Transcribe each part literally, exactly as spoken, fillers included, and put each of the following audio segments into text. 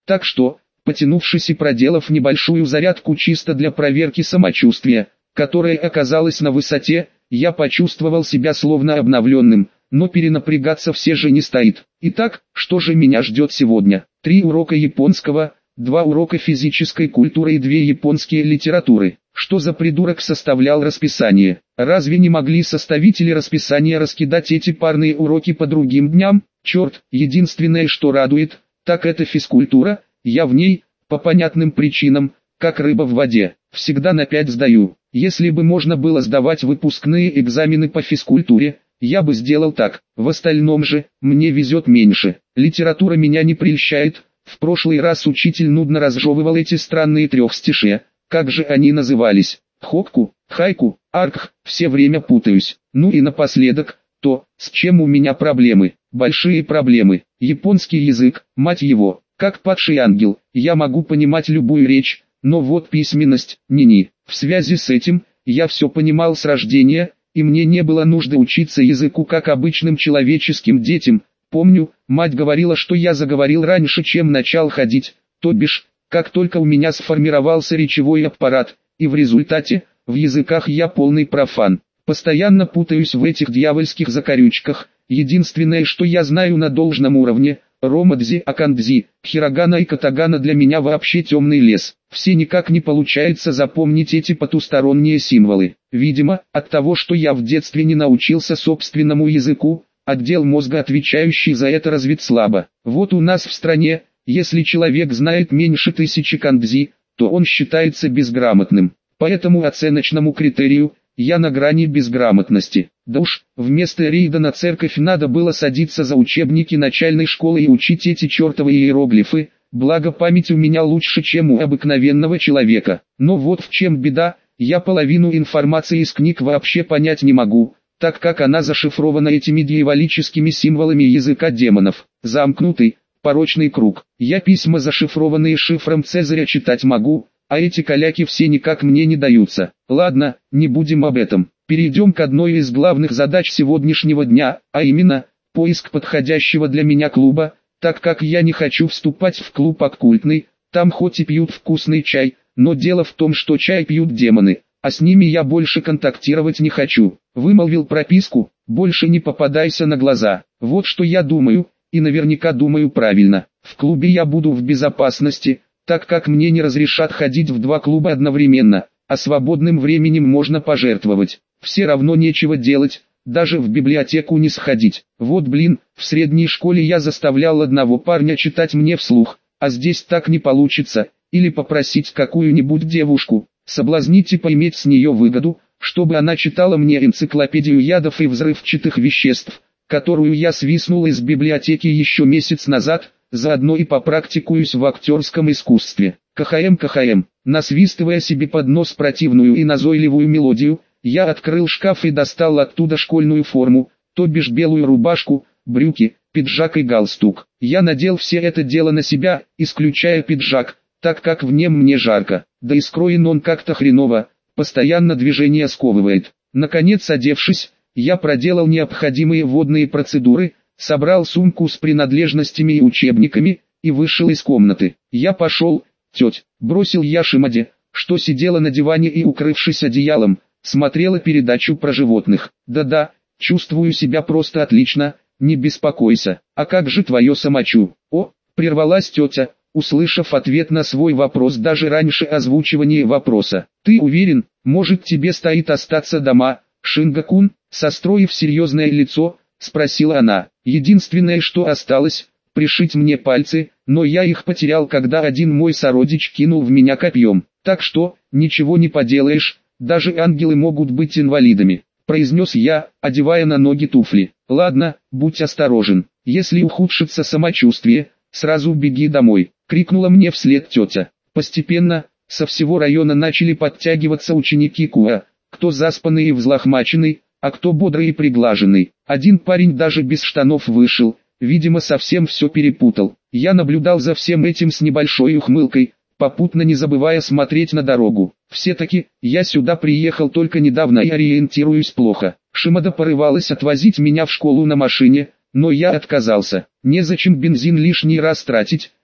Так что, потянувшись и проделав небольшую зарядку чисто для проверки самочувствия, которая оказалась на высоте, я почувствовал себя словно обновленным, но перенапрягаться все же не стоит. Итак, что же меня ждет сегодня? Три урока японского, два урока физической культуры и две японские литературы. Что за придурок составлял расписание? Разве не могли составители расписания раскидать эти парные уроки по другим дням? Черт, единственное, что радует, так это физкультура, я в ней, по понятным причинам, как рыба в воде, всегда на пять сдаю. Если бы можно было сдавать выпускные экзамены по физкультуре, я бы сделал так. В остальном же, мне везет меньше. Литература меня не прельщает. В прошлый раз учитель нудно разжевывал эти странные трехстишие. Как же они назывались? Хокку, хайку, аркх, все время путаюсь. Ну и напоследок, то, с чем у меня проблемы. Большие проблемы. Японский язык, мать его, как падший ангел. Я могу понимать любую речь, но вот письменность, ни-ни. В связи с этим, я все понимал с рождения, и мне не было нужды учиться языку как обычным человеческим детям. Помню, мать говорила, что я заговорил раньше, чем начал ходить, то бишь, как только у меня сформировался речевой аппарат, и в результате, в языках я полный профан. Постоянно путаюсь в этих дьявольских закорючках. Единственное, что я знаю на должном уровне, ромадзи, акандзи, хирогана и катагана для меня вообще темный лес. Все никак не получается запомнить эти потусторонние символы. Видимо, от того, что я в детстве не научился собственному языку, отдел мозга, отвечающий за это, развит слабо. Вот у нас в стране, если человек знает меньше тысячи кандзи, то он считается безграмотным. По этому оценочному критерию, я на грани безграмотности. Да уж, вместо рейда на церковь надо было садиться за учебники начальной школы и учить эти чертовы иероглифы, благо память у меня лучше, чем у обыкновенного человека. Но вот в чем беда, я половину информации из книг вообще понять не могу, так как она зашифрована этими дьяволическими символами языка демонов. Замкнутый, порочный круг. Я письма, зашифрованные шифром Цезаря, читать могу, а эти каляки все никак мне не даются. Ладно, не будем об этом. Перейдем к одной из главных задач сегодняшнего дня, а именно, поиск подходящего для меня клуба, так как я не хочу вступать в клуб оккультный, там хоть и пьют вкусный чай, но дело в том, что чай пьют демоны, а с ними я больше контактировать не хочу. Вымолвил прописку, больше не попадайся на глаза. Вот что я думаю, и наверняка думаю правильно. В клубе я буду в безопасности, так как мне не разрешат ходить в два клуба одновременно, а свободным временем можно пожертвовать. Все равно нечего делать, даже в библиотеку не сходить. Вот блин, в средней школе я заставлял одного парня читать мне вслух, а здесь так не получится, или попросить какую-нибудь девушку, соблазнить и поиметь с нее выгоду, чтобы она читала мне энциклопедию ядов и взрывчатых веществ, которую я свистнул из библиотеки еще месяц назад, заодно и попрактикуюсь в актерском искусстве. КХМ КХМ, насвистывая себе под нос противную и назойливую мелодию, я открыл шкаф и достал оттуда школьную форму, то бишь белую рубашку, брюки, пиджак и галстук. Я надел все это дело на себя, исключая пиджак, так как в нем мне жарко, да и скроен он как-то хреново, постоянно движение сковывает. Наконец, одевшись, я проделал необходимые водные процедуры, собрал сумку с принадлежностями и учебниками, и вышел из комнаты. Я пошел, теть, бросил я Шимаде, что сидела на диване и, укрывшись одеялом, смотрела передачу про животных. Да-да, чувствую себя просто отлично, не беспокойся. А как же твое самочу? О, прервалась тетя, услышав ответ на свой вопрос даже раньше озвучивания вопроса. Ты уверен, может тебе стоит остаться дома, Шингакун? Состроив серьезное лицо, спросила она. Единственное, что осталось, пришить мне пальцы, но я их потерял, когда один мой сородич кинул в меня копьем. Так что, ничего не поделаешь, даже ангелы могут быть инвалидами, произнес я, одевая на ноги туфли. Ладно, будь осторожен, если ухудшится самочувствие, сразу беги домой, крикнула мне вслед тетя. Постепенно, со всего района начали подтягиваться ученики КУА, кто заспанный и взлохмаченный, а кто бодрый и приглаженный. Один парень даже без штанов вышел, видимо совсем все перепутал. Я наблюдал за всем этим с небольшой ухмылкой, попутно не забывая смотреть на дорогу. Все-таки, я сюда приехал только недавно и ориентируюсь плохо. Шимада порывалась отвозить меня в школу на машине, но я отказался. Незачем бензин лишний раз тратить,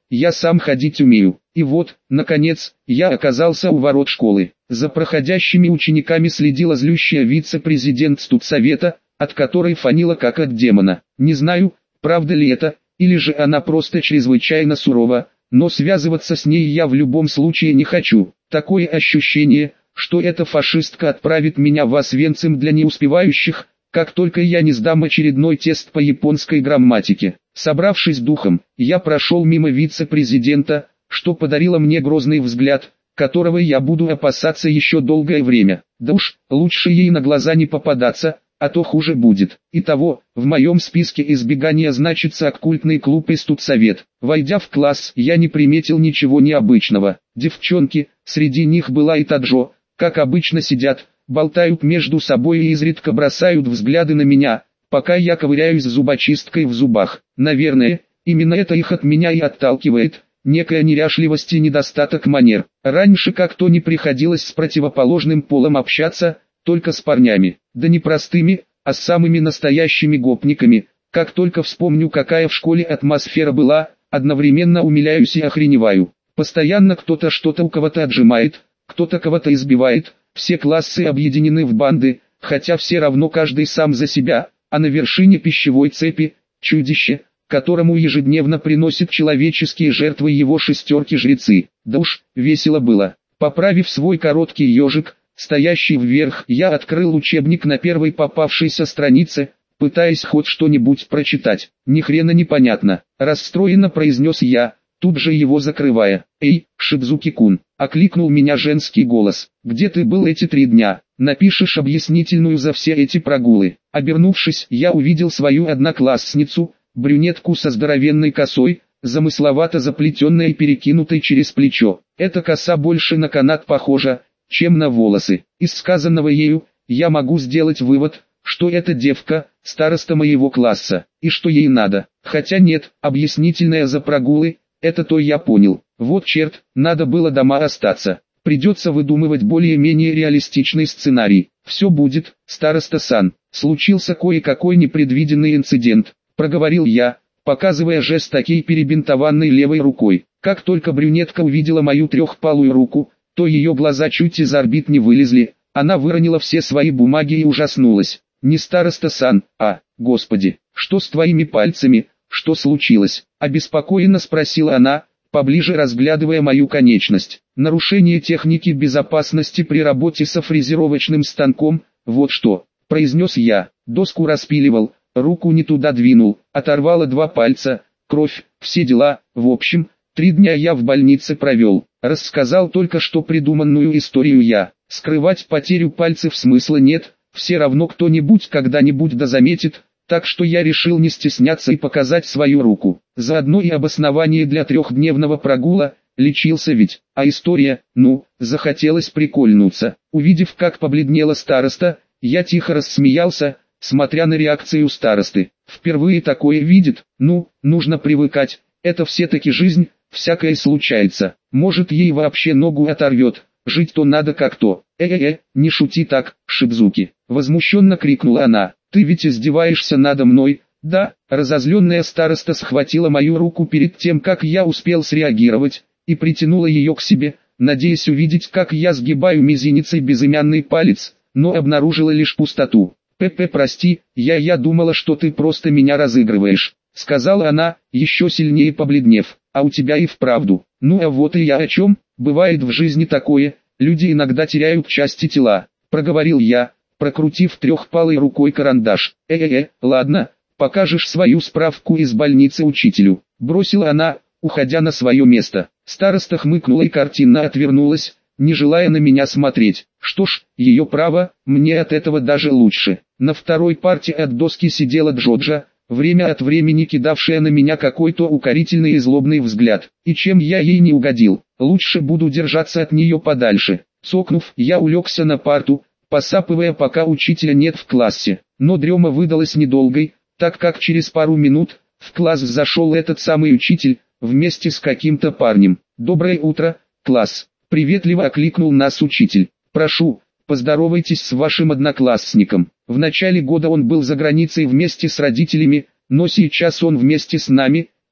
я сам ходить умею. И вот, наконец, я оказался у ворот школы. За проходящими учениками следила злющая вице-президент студсовета, от которой фанило как от демона. Не знаю, правда ли это, или же она просто чрезвычайно сурова, но связываться с ней я в любом случае не хочу. Такое ощущение, что эта фашистка отправит меня в Освенцим для неуспевающих, как только я не сдам очередной тест по японской грамматике. Собравшись духом, я прошел мимо вице-президента, что подарило мне грозный взгляд, которого я буду опасаться еще долгое время. Да уж, лучше ей на глаза не попадаться, а то хуже будет. Итого, в моем списке избегания значится оккультный клуб и студсовет. Войдя в класс, я не приметил ничего необычного. Девчонки, среди них была и Таджо, как обычно сидят, болтают между собой и изредка бросают взгляды на меня, пока я ковыряюсь с зубочисткой в зубах. Наверное, именно это их от меня и отталкивает, некая неряшливость и недостаток манер. Раньше как-то не приходилось с противоположным полом общаться, только с парнями, да не простыми, а с самыми настоящими гопниками. Как только вспомню, какая в школе атмосфера была, одновременно умиляюсь и охреневаю. Постоянно кто-то что-то у кого-то отжимает, кто-то кого-то избивает, все классы объединены в банды, хотя все равно каждый сам за себя, а на вершине пищевой цепи – чудище, которому ежедневно приносят человеческие жертвы его шестерки-жрецы. Да уж, весело было. Поправив свой короткий ежик, стоящий вверх, я открыл учебник на первой попавшейся странице, пытаясь хоть что-нибудь прочитать. Ни хрена непонятно, расстроенно произнес я, тут же его закрывая. «Эй, Шидзуки-кун!» — окликнул меня женский голос. «Где ты был эти три дня? Напишешь объяснительную за все эти прогулы». Обернувшись, я увидел свою одноклассницу, брюнетку со здоровенной косой, замысловато заплетенной и перекинутой через плечо. Эта коса больше на канат похожа, чем на волосы. Из сказанного ею, я могу сделать вывод, что эта девка – староста моего класса, и что ей надо. Хотя нет, объяснительная за прогулы – это то я понял. Вот черт, надо было дома остаться. Придется выдумывать более-менее реалистичный сценарий. Все будет, староста-сан. Случился кое-какой непредвиденный инцидент, проговорил я, показывая жест такой перебинтованной левой рукой. Как только брюнетка увидела мою трехпалую руку, то ее глаза чуть из орбит не вылезли, она выронила все свои бумаги и ужаснулась. Не староста-сан, а, господи, что с твоими пальцами, что случилось? Обеспокоенно спросила она, поближе разглядывая мою конечность. Нарушение техники безопасности при работе со фрезеровочным станком, вот что, произнес я. Доску распиливал, руку не туда двинул, оторвало два пальца, кровь, все дела, в общем, три дня я в больнице провел. Рассказал только что придуманную историю я. Скрывать потерю пальцев смысла нет, все равно кто-нибудь когда-нибудь да заметит, так что я решил не стесняться и показать свою руку. Заодно и обоснование для трехдневного прогула, лечился ведь, а история, ну, захотелось прикольнуться. Увидев, как побледнела староста, я тихо рассмеялся, смотря на реакцию старосты. Впервые такое видит, ну, нужно привыкать, это все-таки жизнь, всякое случается. Может, ей вообще ногу оторвет, жить-то надо как-то. «Э-э-э, не шути так, Шидзуки!» — возмущенно крикнула она. «Ты ведь издеваешься надо мной?» «Да». Разозленная староста схватила мою руку перед тем, как я успел среагировать, и притянула ее к себе, надеясь увидеть, как я сгибаю мизинцей безымянный палец, но обнаружила лишь пустоту. «Пепе, прости, я я думала, что ты просто меня разыгрываешь», — сказала она, еще сильнее побледнев. «А у тебя и вправду. Ну а вот и я о чем, бывает в жизни такое, люди иногда теряют части тела», — проговорил я, прокрутив трехпалой рукой карандаш. «Э-э-э, ладно, покажешь свою справку из больницы учителю», — бросила она, уходя на свое место. Староста хмыкнула и картинно отвернулась, не желая на меня смотреть. Что ж, ее право, мне от этого даже лучше. На второй парте от доски сидела Джоджа, время от времени кидавшая на меня какой-то укорительный и злобный взгляд. И чем я ей не угодил, лучше буду держаться от нее подальше. Цокнув, я улегся на парту, посапывая, пока учителя нет в классе. Но дрема выдалась недолгой, так как через пару минут в класс зашел этот самый учитель, вместе с каким-то парнем. «Доброе утро, класс!» — приветливо окликнул нас учитель. «Прошу, поздоровайтесь с вашим одноклассником. В начале года он был за границей вместе с родителями, но сейчас он вместе с нами,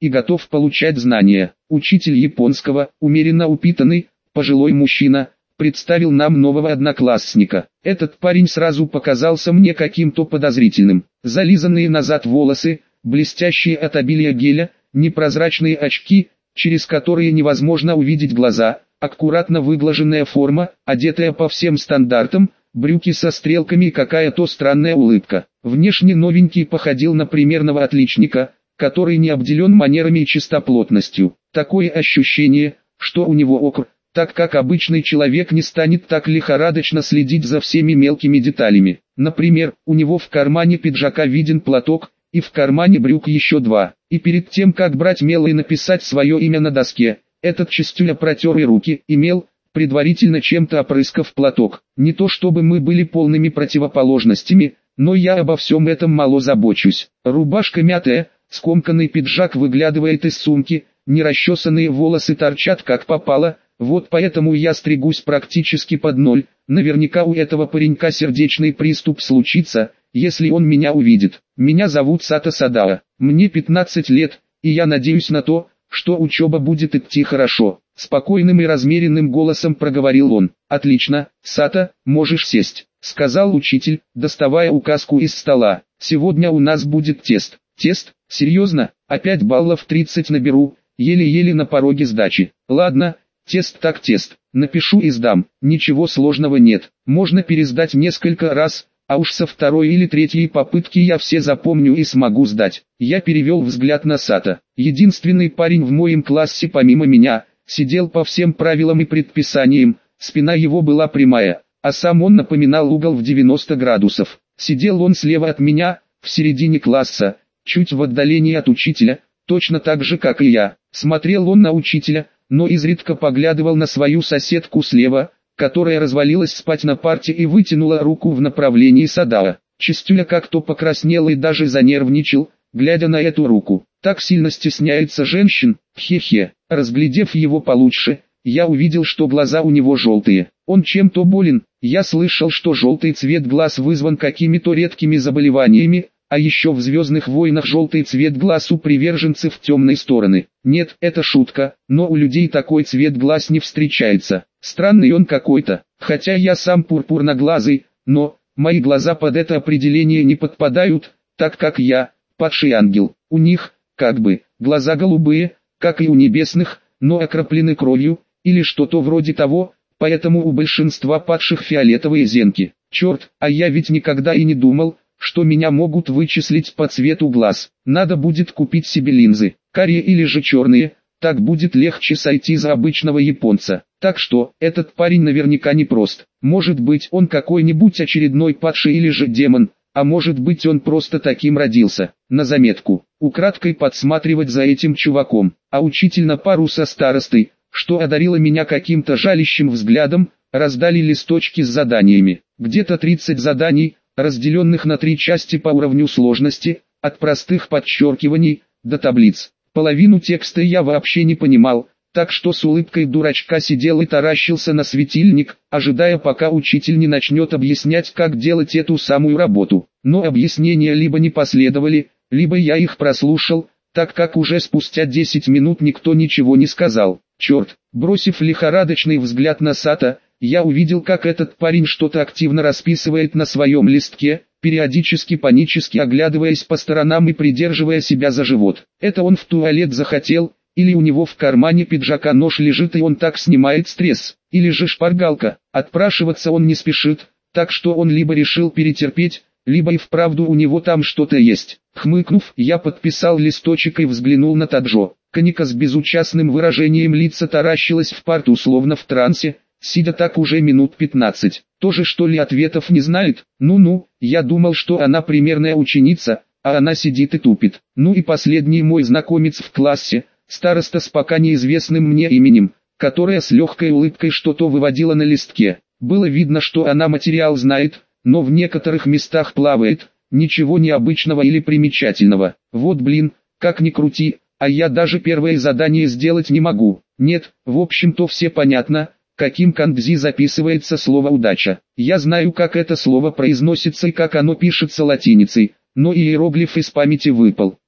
и готов получать знания. Учитель японского, умеренно упитанный, пожилой мужчина, представил нам нового одноклассника. Этот парень сразу показался мне каким-то подозрительным. Зализанные назад волосы, блестящие от обилия геля, непрозрачные очки, через которые невозможно увидеть глаза, аккуратно выглаженная форма, одетая по всем стандартам, брюки со стрелками и какая-то странная улыбка. Внешне новенький походил на примерного отличника, который не обделен манерами и чистоплотностью. Такое ощущение, что у него окр, так как обычный человек не станет так лихорадочно следить за всеми мелкими деталями. Например, у него в кармане пиджака виден платок, и в кармане брюк еще два. И перед тем, как брать мел и написать свое имя на доске, этот чистюля протер и руки, и мел, предварительно чем-то опрыскав платок. Не то чтобы мы были полными противоположностями, но я обо всем этом мало забочусь. Рубашка мятая, скомканный пиджак выглядывает из сумки, нерасчесанные волосы торчат как попало. Вот поэтому я стригусь практически под ноль. Наверняка у этого паренька сердечный приступ случится, если он меня увидит. Меня зовут Сато Садао. Мне пятнадцать лет, и я надеюсь на то, что учеба будет идти хорошо. Спокойным и размеренным голосом проговорил он. «Отлично, Сато, можешь сесть», — сказал учитель, доставая указку из стола. «Сегодня у нас будет тест». «Тест? Серьезно? Опять баллов тридцать наберу, еле-еле на пороге сдачи. Ладно. Тест так тест, напишу и сдам, ничего сложного нет, можно пересдать несколько раз, а уж со второй или третьей попытки я все запомню и смогу сдать». Я перевел взгляд на Сато. Единственный парень в моем классе помимо меня, сидел по всем правилам и предписаниям, спина его была прямая, а сам он напоминал угол в девяносто градусов. Сидел он слева от меня, в середине класса, чуть в отдалении от учителя, точно так же как и я. Смотрел он на учителя, но изредка поглядывал на свою соседку слева, которая развалилась спать на парте и вытянула руку в направлении Садао. Чистюля как-то покраснел и даже занервничал, глядя на эту руку. Так сильно стесняется женщин, хе-хе. Разглядев его получше, я увидел, что глаза у него желтые. Он чем-то болен. Я слышал, что желтый цвет глаз вызван какими-то редкими заболеваниями, а еще в «Звездных войнах» желтый цвет глаз у приверженцев темной стороны. Нет, это шутка, но у людей такой цвет глаз не встречается. Странный он какой-то, хотя я сам пурпурноглазый, но мои глаза под это определение не подпадают, так как я падший ангел. У них, как бы, глаза голубые, как и у небесных, но окроплены кровью, или что-то вроде того, поэтому у большинства падших фиолетовые зенки. Черт, а я ведь никогда и не думал, что меня могут вычислить по цвету глаз. Надо будет купить себе линзы, карие или же черные, так будет легче сойти за обычного японца. Так что, этот парень наверняка не прост. Может быть, он какой-нибудь очередной падший или же демон, а может быть, он просто таким родился. На заметку, украдкой подсматривать за этим чуваком, а учитель на пару со старостой, что одарила меня каким-то жалящим взглядом, раздали листочки с заданиями. Где-то тридцать заданий, разделенных на три части по уровню сложности, от простых подчеркиваний до таблиц. Половину текста я вообще не понимал, так что с улыбкой дурачка сидел и таращился на светильник, ожидая, пока учитель не начнет объяснять, как делать эту самую работу. Но объяснения либо не последовали, либо я их прослушал, так как уже спустя десять минут никто ничего не сказал. Черт, бросив лихорадочный взгляд на Сато, я увидел, как этот парень что-то активно расписывает на своем листке, периодически панически оглядываясь по сторонам и придерживая себя за живот. Это он в туалет захотел, или у него в кармане пиджака нож лежит и он так снимает стресс, или же шпаргалка. Отпрашиваться он не спешит, так что он либо решил перетерпеть, либо и вправду у него там что-то есть. Хмыкнув, я подписал листочек и взглянул на Таджо. Каника с безучастным выражением лица таращилась в парту словно в трансе, сидя так уже минут пятнадцать. Тоже что ли ответов не знает? Ну-ну, я думал, что она примерная ученица, а она сидит и тупит. Ну и последний мой знакомец в классе, староста с пока неизвестным мне именем, которая с легкой улыбкой что-то выводила на листке. Было видно, что она материал знает, но в некоторых местах плавает, ничего необычного или примечательного. Вот блин, как ни крути, а я даже первое задание сделать не могу. Нет, в общем-то все понятно, каким кандзи записывается слово «удача». Я знаю, как это слово произносится и как оно пишется латиницей, но иероглиф из памяти выпал.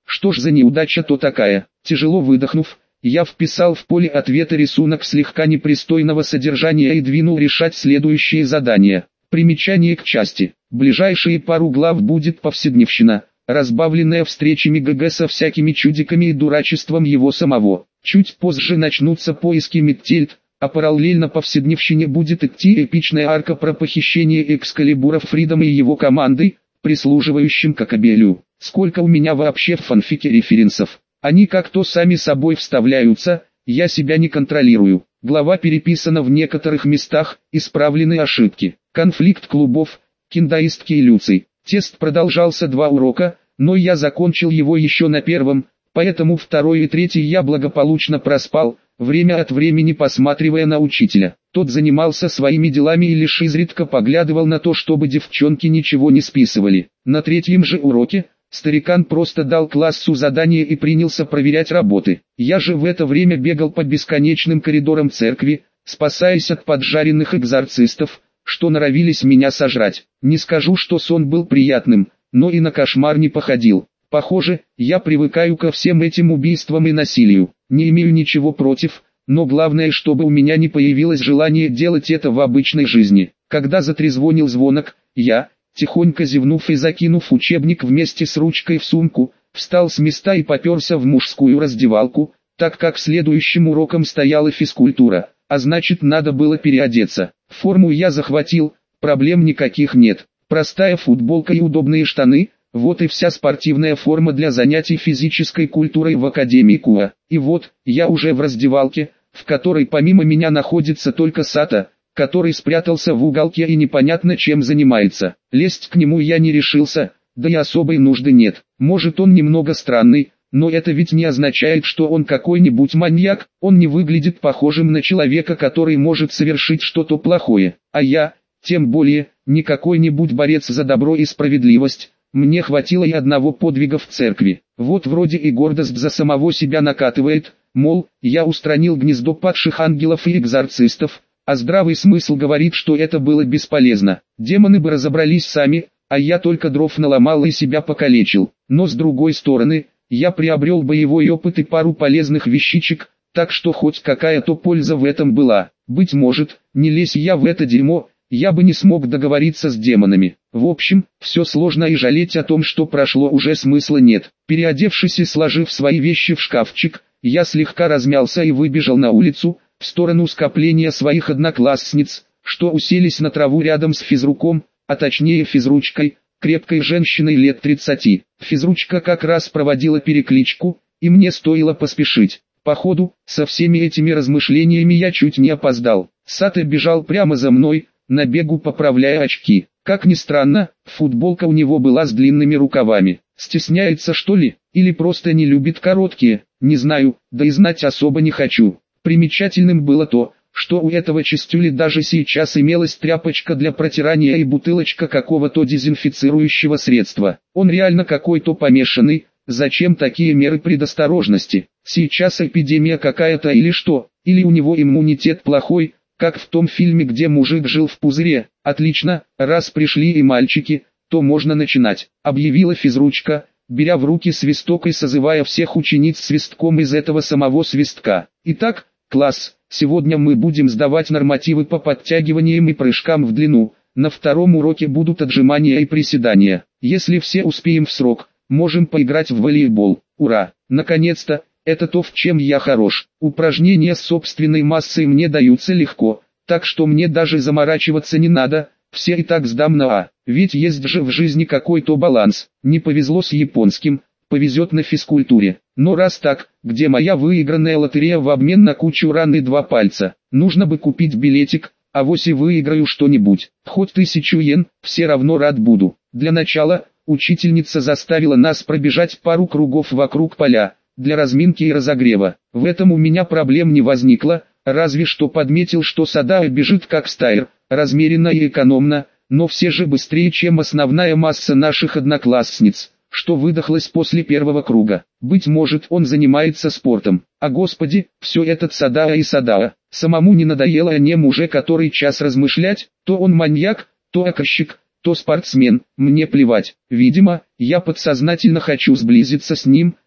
Что ж за неудача-то такая? Тяжело выдохнув, я вписал в поле ответа рисунок слегка непристойного содержания и двинул решать следующее задание. Примечание к части. Ближайшие пару глав будет повседневщина, разбавленная встречами ГГ со всякими чудиками и дурачеством его самого. Чуть позже начнутся поиски Миттельд, а параллельно повседневщине будет идти эпичная арка про похищение Экскалибура Фридом и его командой, прислуживающим Кокобелю. Сколько у меня вообще в фанфике референсов? Они как-то сами собой вставляются, я себя не контролирую. Глава переписана в некоторых местах, исправлены ошибки. Конфликт клубов, киндаистки и Люций. Тест продолжался два урока, но я закончил его еще на первом, поэтому второй и третий я благополучно проспал, время от времени посматривая на учителя. Тот занимался своими делами и лишь изредка поглядывал на то, чтобы девчонки ничего не списывали. На третьем же уроке старикан просто дал классу задание и принялся проверять работы. Я же в это время бегал по бесконечным коридорам церкви, спасаясь от поджаренных экзорцистов, что норовились меня сожрать. Не скажу, что сон был приятным, но и на кошмар не походил. Похоже, я привыкаю ко всем этим убийствам и насилию. Не имею ничего против, но главное, чтобы у меня не появилось желание делать это в обычной жизни. Когда затрезвонил звонок, я, тихонько зевнув и закинув учебник вместе с ручкой в сумку, встал с места и поперся в мужскую раздевалку, так как следующим уроком стояла физкультура, а значит надо было переодеться. Форму я захватил, проблем никаких нет. Простая футболка и удобные штаны – вот и вся спортивная форма для занятий физической культурой в Академии КУА. И вот, я уже в раздевалке, в которой помимо меня находится только Сато, который спрятался в уголке и непонятно чем занимается. Лезть к нему я не решился, да и особой нужды нет. Может, он немного странный, но это ведь не означает, что он какой-нибудь маньяк. Он не выглядит похожим на человека, который может совершить что-то плохое. А я, тем более, не какой-нибудь борец за добро и справедливость. Мне хватило и одного подвига в церкви. Вот вроде и гордость за самого себя накатывает, мол, я устранил гнездо падших ангелов и экзорцистов, а здравый смысл говорит, что это было бесполезно. Демоны бы разобрались сами, а я только дров наломал и себя покалечил. Но с другой стороны, я приобрел боевой опыт и пару полезных вещичек, так что хоть какая-то польза в этом была. Быть может, не лезь я в это дерьмо, я бы не смог договориться с демонами. В общем, все сложно и жалеть о том, что прошло, уже смысла нет. Переодевшись и сложив свои вещи в шкафчик, я слегка размялся и выбежал на улицу, в сторону скопления своих одноклассниц, что уселись на траву рядом с физруком, а точнее физручкой, крепкой женщиной лет тридцати. Физручка как раз проводила перекличку, и мне стоило поспешить. Походу, со всеми этими размышлениями я чуть не опоздал. Сато бежал прямо за мной, на бегу поправляя очки. Как ни странно, футболка у него была с длинными рукавами. Стесняется, что ли? Или просто не любит короткие? Не знаю, да и знать особо не хочу. Примечательным было то, что у этого чистюли даже сейчас имелась тряпочка для протирания и бутылочка какого-то дезинфицирующего средства. Он реально какой-то помешанный. Зачем такие меры предосторожности? Сейчас эпидемия какая-то или что? Или у него иммунитет плохой? Как в том фильме, где мужик жил в пузыре. Отлично, раз пришли и мальчики, то можно начинать, объявила физручка, беря в руки свисток и созывая всех учениц свистком из этого самого свистка. Итак, класс, сегодня мы будем сдавать нормативы по подтягиваниям и прыжкам в длину. На втором уроке будут отжимания и приседания. Если все успеем в срок, можем поиграть в волейбол. Ура! Наконец-то! Это то, в чем я хорош. Упражнения с собственной массой мне даются легко, так что мне даже заморачиваться не надо, все и так сдам на А. Ведь есть же в жизни какой-то баланс. Не повезло с японским, повезет на физкультуре. Но раз так, где моя выигранная лотерея в обмен на кучу ран и два пальца? Нужно бы купить билетик, авось и выиграю что-нибудь. Хоть тысячу йен, все равно рад буду. Для начала, учительница заставила нас пробежать пару кругов вокруг поля, для разминки и разогрева. В этом у меня проблем не возникло, разве что подметил, что Садао бежит как стайр, размеренно и экономно, но все же быстрее, чем основная масса наших одноклассниц, что выдохлось после первого круга. Быть может, он занимается спортом. А господи, все этот Садао и Садао. Самому не надоело о нем уже который час размышлять, то он маньяк, то оказчик, то спортсмен, мне плевать. Видимо, я подсознательно хочу сблизиться с ним,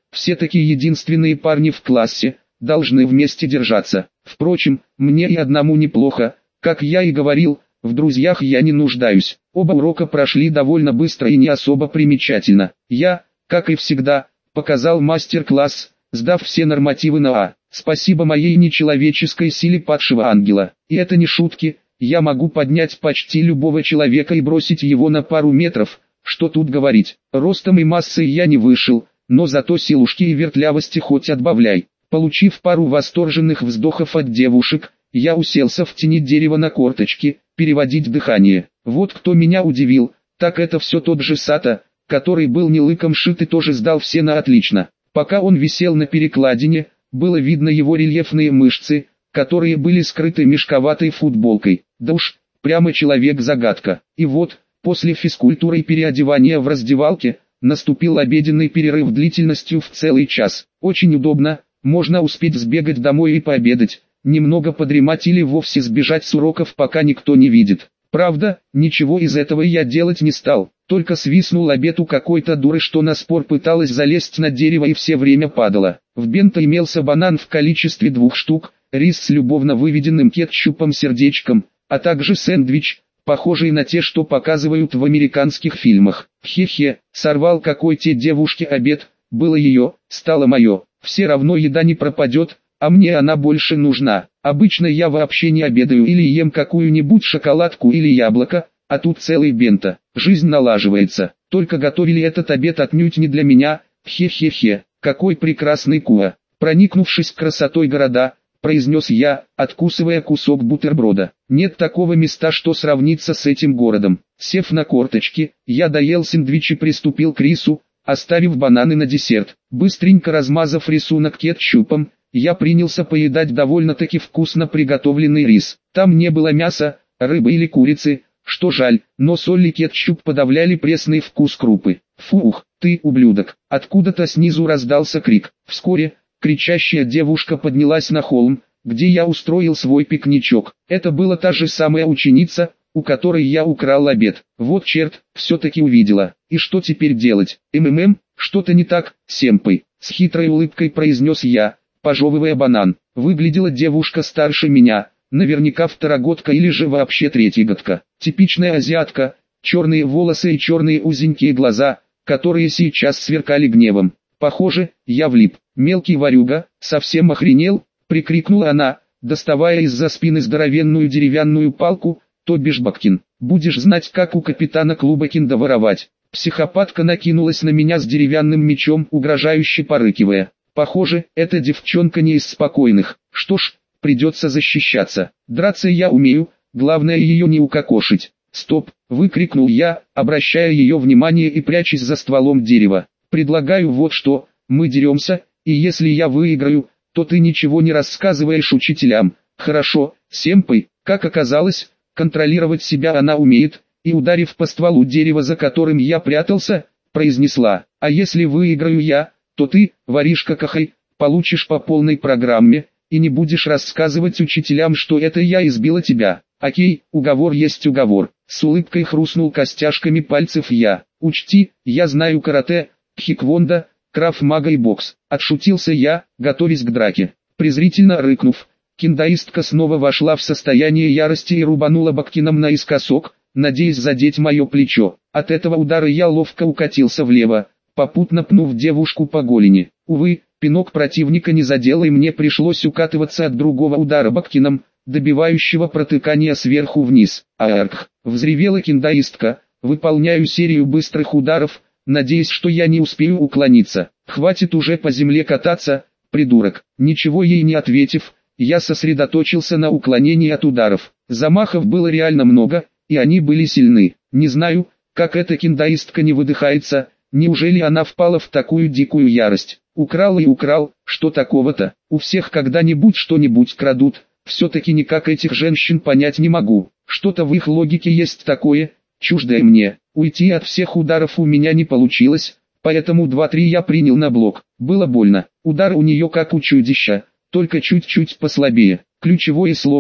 все такие единственные парни в классе, должны вместе держаться. Впрочем, мне и одному неплохо, как я и говорил, в друзьях я не нуждаюсь. Оба урока прошли довольно быстро и не особо примечательно. Я, как и всегда, показал мастер-класс, сдав все нормативы на А. Спасибо моей нечеловеческой силе падшего ангела. И это не шутки, я могу поднять почти любого человека и бросить его на пару метров, что тут говорить. Ростом и массой я не вышел, но зато силушки и вертлявости хоть отбавляй. Получив пару восторженных вздохов от девушек, я уселся в тени дерева на корточки, переводить дыхание. Вот кто меня удивил, так это все тот же Сато, который был не лыком шит и тоже сдал все на отлично. Пока он висел на перекладине, было видно его рельефные мышцы, которые были скрыты мешковатой футболкой. Да уж, прямо человек-загадка. И вот, после физкультуры и переодевания в раздевалке, наступил обеденный перерыв длительностью в целый час. Очень удобно, можно успеть сбегать домой и пообедать, немного подремать или вовсе сбежать с уроков, пока никто не видит. Правда, ничего из этого я делать не стал, только свистнул обед у какой-то дуры, что на спор пыталась залезть на дерево и все время падала. В бенто имелся банан в количестве двух штук, рис с любовно выведенным кетчупом-сердечком, а также сэндвич, похожий на те, что показывают в американских фильмах. Хе-хе, сорвал какой-то девушке обед, было ее, стало мое. Все равно еда не пропадет, а мне она больше нужна. Обычно я вообще не обедаю или ем какую-нибудь шоколадку или яблоко, а тут целый бенто. Жизнь налаживается. Только готовили этот обед отнюдь не для меня. Хе-хе-хе, какой прекрасный Куа. Проникнувшись красотой города, произнес я, откусывая кусок бутерброда. Нет такого места, что сравнится с этим городом. Сев на корточки, я доел сэндвич и приступил к рису, оставив бананы на десерт. Быстренько размазав рисунок кетчупом, я принялся поедать довольно-таки вкусно приготовленный рис. Там не было мяса, рыбы или курицы, что жаль, но соль и кетчуп подавляли пресный вкус крупы. Фух, ты ублюдок! Откуда-то снизу раздался крик. Вскоре, кричащая девушка поднялась на холм, где я устроил свой пикничок. Это была та же самая ученица, у которой я украл обед. Вот черт, все-таки увидела. И что теперь делать? МММ, что-то не так, сэмпай. С хитрой улыбкой произнес я, пожевывая банан. Выглядела девушка старше меня, наверняка второгодка или же вообще третьегодка. Типичная азиатка, черные волосы и черные узенькие глаза, которые сейчас сверкали гневом. Похоже, я влип. Мелкий ворюга, совсем охренел, прикрикнула она, доставая из-за спины здоровенную деревянную палку. То бишь Баккин, будешь знать, как у капитана клуба Кинда воровать. Психопатка накинулась на меня с деревянным мечом, угрожающе порыкивая. Похоже, эта девчонка не из спокойных. Что ж, придется защищаться. Драться я умею, главное ее не укокошить. Стоп, выкрикнул я, обращая ее внимание и прячась за стволом дерева. Предлагаю вот что, мы деремся, и если я выиграю, то ты ничего не рассказываешь учителям. Хорошо, сэмпай, как оказалось, контролировать себя она умеет, и ударив по стволу дерева, за которым я прятался, произнесла: а если выиграю я, то ты, воришка Кахай, получишь по полной программе, и не будешь рассказывать учителям, что это я избила тебя. Окей, уговор есть уговор. С улыбкой хрустнул костяшками пальцев я. Учти, я знаю карате, тхиквондо, краф-мага и бокс. Отшутился я, готовясь к драке. Презрительно рыкнув, киндаистка снова вошла в состояние ярости и рубанула Баккином наискосок, надеясь задеть мое плечо. От этого удара я ловко укатился влево, попутно пнув девушку по голени. Увы, пинок противника не задел, и мне пришлось укатываться от другого удара Баккином, добивающего протыкания сверху вниз. Арх! Взревела киндаистка, выполняю серию быстрых ударов, надеясь, что я не успею уклониться. Хватит уже по земле кататься, придурок. Ничего ей не ответив, я сосредоточился на уклонении от ударов. Замахов было реально много, и они были сильны. Не знаю, как эта киндаистка не выдыхается, неужели она впала в такую дикую ярость. Украл и украл, что такого-то? У всех когда-нибудь что-нибудь крадут, все-таки никак этих женщин понять не могу. Что-то в их логике есть такое, чуждое мне. Уйти от всех ударов у меня не получилось, поэтому два-три я принял на блок. Было больно. Удар у нее как у чудища, только чуть-чуть послабее. Ключевое слово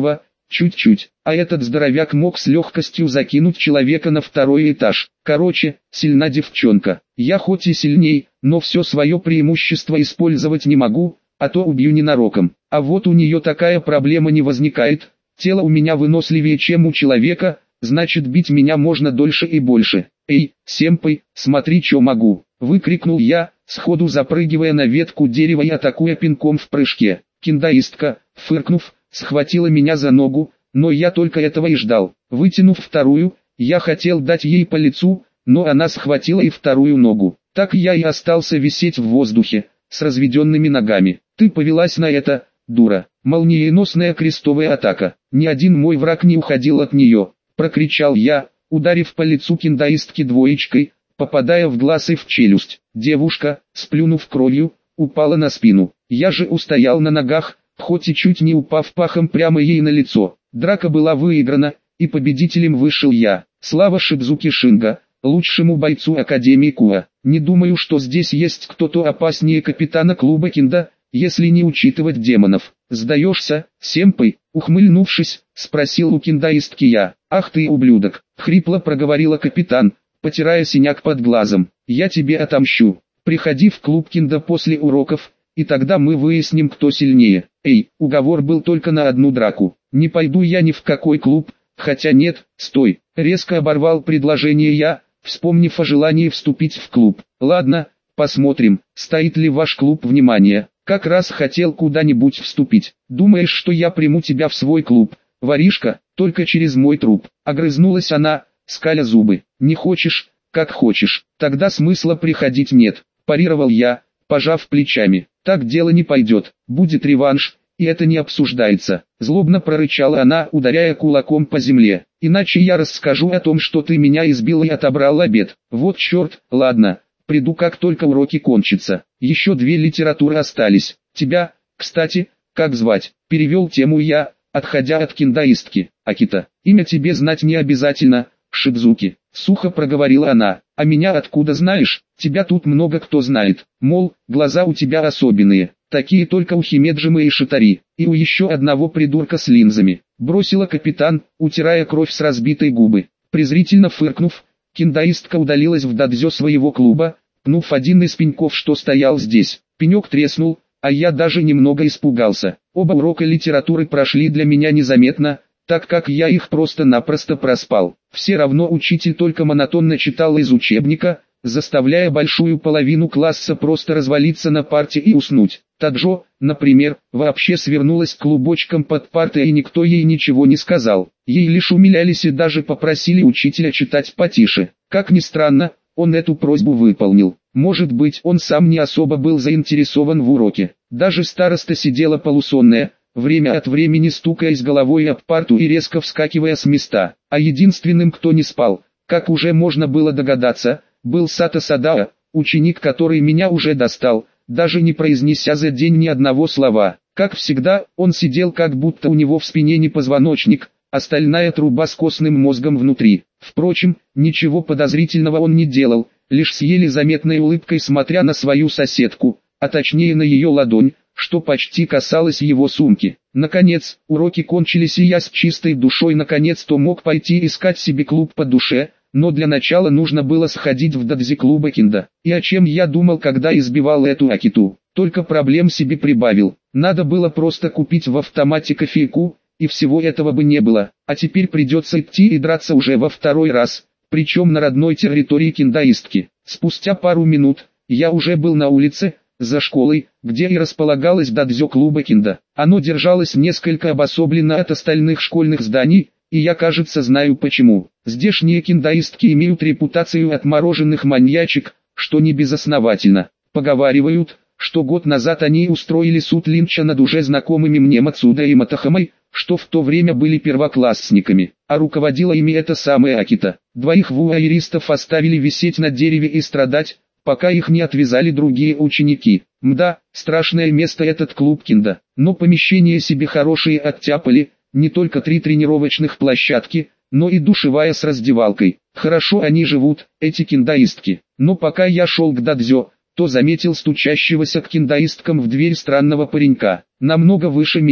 чуть-чуть, а этот здоровяк мог с легкостью закинуть человека на второй этаж. Короче, сильна девчонка. Я хоть и сильней, но все свое преимущество использовать не могу, а то убью ненароком. А вот у нее такая проблема не возникает, тело у меня выносливее, чем у человека, значит бить меня можно дольше и больше. «Эй, сэмпай, смотри, чё могу!» — выкрикнул я, сходу запрыгивая на ветку дерева и атакуя пинком в прыжке. Киндаистка, фыркнув, схватила меня за ногу, но я только этого и ждал. Вытянув вторую, я хотел дать ей по лицу, но она схватила и вторую ногу. Так я и остался висеть в воздухе, с разведенными ногами. «Ты повелась на это, дура!» Молниеносная крестовая атака. Ни один мой враг не уходил от нее, прокричал я, ударив по лицу киндаистки двоечкой, попадая в глаз и в челюсть. Девушка, сплюнув кровью, упала на спину. Я же устоял на ногах, хоть и чуть не упав пахом прямо ей на лицо. Драка была выиграна, и победителем вышел я. Слава Шидзуки Шинга, лучшему бойцу Академии Куа. Не думаю, что здесь есть кто-то опаснее капитана клуба Кинда, если не учитывать демонов. «Сдаешься, сэмпай?» — ухмыльнувшись, спросил у киндаистки я. «Ах ты ублюдок!» — хрипло проговорила капитан, потирая синяк под глазом. «Я тебе отомщу. Приходи в клуб Кинда после уроков, и тогда мы выясним, кто сильнее». Эй, уговор был только на одну драку. Не пойду я ни в какой клуб, хотя нет, стой. Резко оборвал предложение я, вспомнив о желании вступить в клуб. «Ладно, посмотрим, стоит ли ваш клуб внимания. Как раз хотел куда-нибудь вступить. Думаешь, что я приму тебя в свой клуб, воришка, только через мой труп?» Огрызнулась она, скаля зубы. «Не хочешь, как хочешь, тогда смысла приходить нет», парировал я, пожав плечами. «Так дело не пойдет, будет реванш, и это не обсуждается», злобно прорычала она, ударяя кулаком по земле. «Иначе я расскажу о том, что ты меня избил и отобрал обед». «Вот черт, ладно, приду, как только уроки кончатся. Еще две литературы остались. Тебя, кстати, как звать?» Перевел тему я, отходя от киндаистки. «Акита, имя тебе знать не обязательно, Шидзуки», сухо проговорила она. «А меня откуда знаешь? Тебя тут много кто знает. Мол, глаза у тебя особенные, такие только у Химеджимы и Шитари, и у еще одного придурка с линзами», бросила капитан, утирая кровь с разбитой губы. Презрительно фыркнув, киндаистка удалилась в дадзё своего клуба, пнув один из пеньков, что стоял здесь. Пенек треснул, а я даже немного испугался. Оба урока литературы прошли для меня незаметно, так как я их просто-напросто проспал. Все равно учитель только монотонно читал из учебника, заставляя большую половину класса просто развалиться на парте и уснуть. Таджо, например, вообще свернулась клубочком под партой, и никто ей ничего не сказал. Ей лишь умилялись и даже попросили учителя читать потише. Как ни странно, он эту просьбу выполнил. Может быть, он сам не особо был заинтересован в уроке. Даже староста сидела полусонная, время от времени стукаясь головой об парту и резко вскакивая с места. А единственным, кто не спал, как уже можно было догадаться, был Сато Садао, ученик, который меня уже достал, даже не произнеся за день ни одного слова. Как всегда, он сидел, как будто у него в спине не позвоночник, а стальная труба с костным мозгом внутри. Впрочем, ничего подозрительного он не делал, лишь с еле заметной улыбкой смотря на свою соседку, а точнее на ее ладонь, что почти касалось его сумки. Наконец, уроки кончились, и я с чистой душой наконец-то мог пойти искать себе клуб по душе, но для начала нужно было сходить в дадзи клуба Кинда. И о чем я думал, когда избивал эту Акиту? Только проблем себе прибавил. Надо было просто купить в автомате кофейку, и всего этого бы не было. А теперь придется идти и драться уже во второй раз, причем на родной территории киндаистки. Спустя пару минут, я уже был на улице, за школой, где и располагалось дадзё клуба Кинда. Оно держалось несколько обособленно от остальных школьных зданий, и я, кажется, знаю почему. Здешние киндаистки имеют репутацию отмороженных маньячек, что не безосновательно. Поговаривают, что год назад они устроили суд линча над уже знакомыми мне Мацуда и Матахамой, что в то время были первоклассниками, а руководила ими эта самая Акита. Двоих вуайеристов оставили висеть на дереве и страдать, пока их не отвязали другие ученики. Мда, страшное место этот клуб Кинда, но помещения себе хорошие оттяпали, не только три тренировочных площадки, но и душевая с раздевалкой. Хорошо они живут, эти киндаистки. Но пока я шел к дадзё, то заметил стучащегося к киндаисткам в дверь странного паренька. Намного выше меня,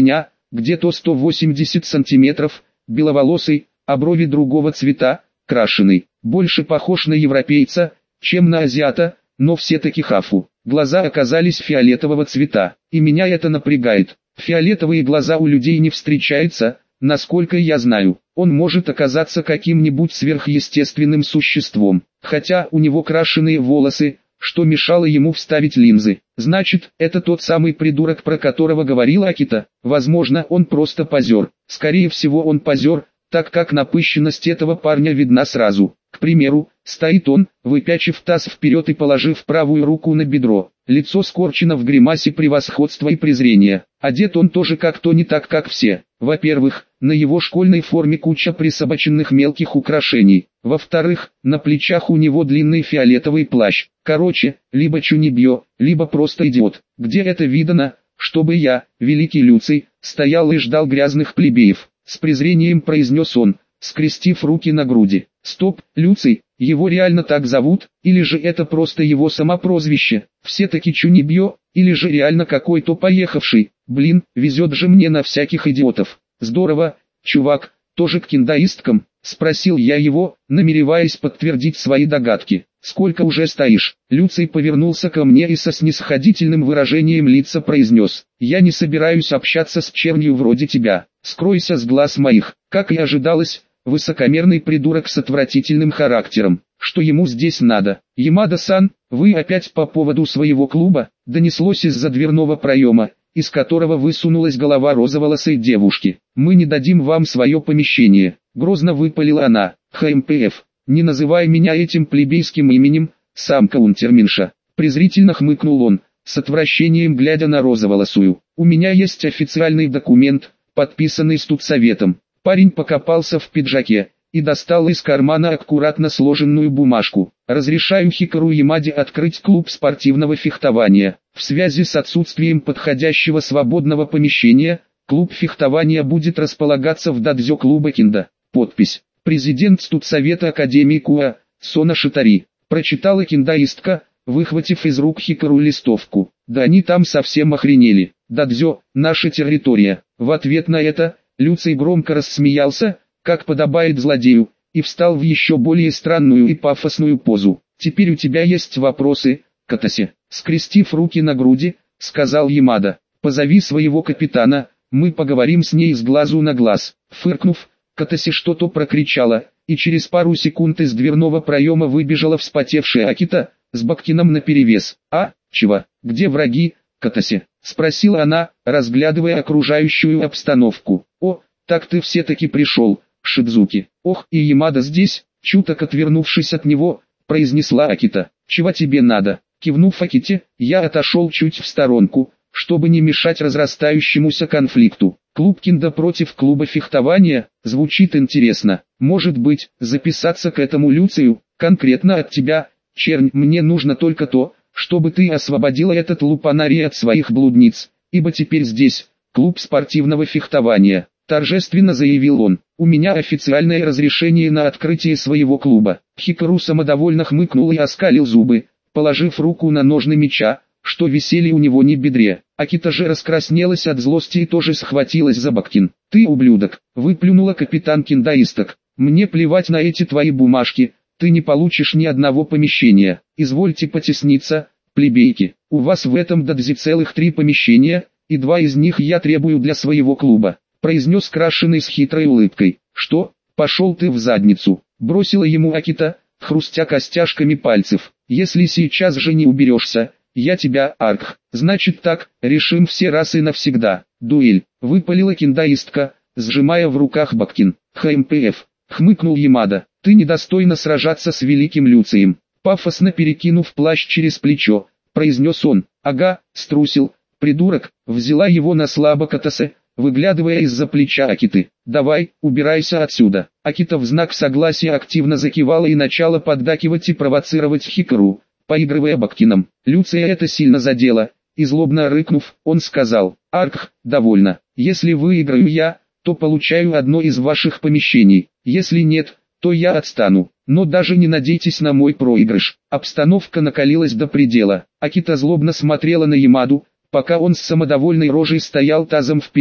где-то сто восемьдесят сантиметров, беловолосый, а брови другого цвета, крашеный, больше похож на европейца, чем на азиата, но все-таки хафу. Глаза оказались фиолетового цвета, и меня это напрягает. Фиолетовые глаза у людей не встречаются, насколько я знаю. Он может оказаться каким-нибудь сверхъестественным существом, хотя у него крашеные волосы, что мешало ему вставить линзы. Значит, это тот самый придурок, про которого говорил Акита. Возможно, он просто позер. Скорее всего, он позер, так как напыщенность этого парня видна сразу. К примеру, стоит он, выпячив таз вперед и положив правую руку на бедро. Лицо скорчено в гримасе превосходства и презрения. Одет он тоже как-то не так, как все. Во-первых, на его школьной форме куча присобаченных мелких украшений. Во-вторых, на плечах у него длинный фиолетовый плащ. Короче, либо чунибьё, либо просто идиот. Где это видано, чтобы я, великий Люций, стоял и ждал грязных плебеев? С презрением произнес он, скрестив руки на груди. Стоп, Люций, его реально так зовут, или же это просто его самопрозвище? Все-таки чунибьё, или же реально какой-то поехавший? Блин, везет же мне на всяких идиотов. Здорово, чувак, тоже к киндаисткам? Спросил я его, намереваясь подтвердить свои догадки. Сколько уже стоишь? Люций повернулся ко мне и со снисходительным выражением лица произнес. Я не собираюсь общаться с чернью вроде тебя. Скройся с глаз моих. Как и ожидалось, высокомерный придурок с отвратительным характером. Что ему здесь надо? Ямада-сан, вы опять по поводу своего клуба? Донеслось из-за дверного проема, из которого высунулась голова розоволосой девушки. Мы не дадим вам свое помещение. Грозно выпалила она. ХМПФ, не называй меня этим плебейским именем, самка унтерменша. Презрительно хмыкнул он, с отвращением глядя на розоволосую. У меня есть официальный документ, подписанный студсоветом. Парень покопался в пиджаке и достал из кармана аккуратно сложенную бумажку. Разрешаю Хикару Ямаде открыть клуб спортивного фехтования. В связи с отсутствием подходящего свободного помещения, клуб фехтования будет располагаться в дадзё клуба Кинда. Подпись. Президент студсовета Академии Куа, Сона Шитари. Прочитала киндаистка, выхватив из рук Хикару листовку. Да они там совсем охренели. Дадзё, наша территория. В ответ на это, Люций громко рассмеялся, как подобает злодею, и встал в еще более странную и пафосную позу. «Теперь у тебя есть вопросы, Катаси?» Скрестив руки на груди, сказал Ямада. «Позови своего капитана, мы поговорим с ней с глазу на глаз». Фыркнув, Катаси что-то прокричала, и через пару секунд из дверного проема выбежала вспотевшая Акита, с Баккином наперевес. «А, чего, где враги, Катаси?» Спросила она, разглядывая окружающую обстановку. «О, так ты все-таки пришел, Шидзуки». «Ох, и Ямада здесь», чуток отвернувшись от него, произнесла Акита. «Чего тебе надо?» Кивнув Аките, я отошел чуть в сторонку, чтобы не мешать разрастающемуся конфликту. Клуб Кинда против клуба фехтования, звучит интересно. Может быть, записаться к этому Люцию, конкретно от тебя, чернь, мне нужно только то, чтобы ты освободила этот лупанарий от своих блудниц, ибо теперь здесь, клуб спортивного фехтования, торжественно заявил он. У меня официальное разрешение на открытие своего клуба. Хикару самодовольно хмыкнул и оскалил зубы, положив руку на ножны меча, что висели у него на бедре. Акита же раскраснелась от злости и тоже схватилась за Баккин. «Ты ублюдок!» — выплюнула капитан киндаисток. «Мне плевать на эти твои бумажки, ты не получишь ни одного помещения. Извольте потесниться, плебейки. У вас в этом дадзе целых три помещения, и два из них я требую для своего клуба», — произнес крашеный с хитрой улыбкой. «Что? Пошел ты в задницу!» — бросила ему Акита, хрустя костяшками пальцев. «Если сейчас же не уберешься, я тебя, Арк, значит так, решим все раз и навсегда. Дуэль», — выпалила киндаистка, сжимая в руках Баккин. «ХМПФ», — хмыкнул Ямада, — «ты недостойна сражаться с великим Люцием». Пафосно перекинув плащ через плечо, произнес он. «Ага, струсил, придурок», — взяла его на слабо Катасе, выглядывая из-за плеча Акиты. «Давай, убирайся отсюда». Акита в знак согласия активно закивала и начала поддакивать и провоцировать Хикару, поигрывая Баккином. Люция это сильно задело, и злобно рыкнув, он сказал: «Арк, довольно. Если выиграю я, то получаю одно из ваших помещений. Если нет, то я отстану. Но даже не надейтесь на мой проигрыш». Обстановка накалилась до предела. Акита злобно смотрела на Ямаду, пока он с самодовольной рожей стоял тазом вперед.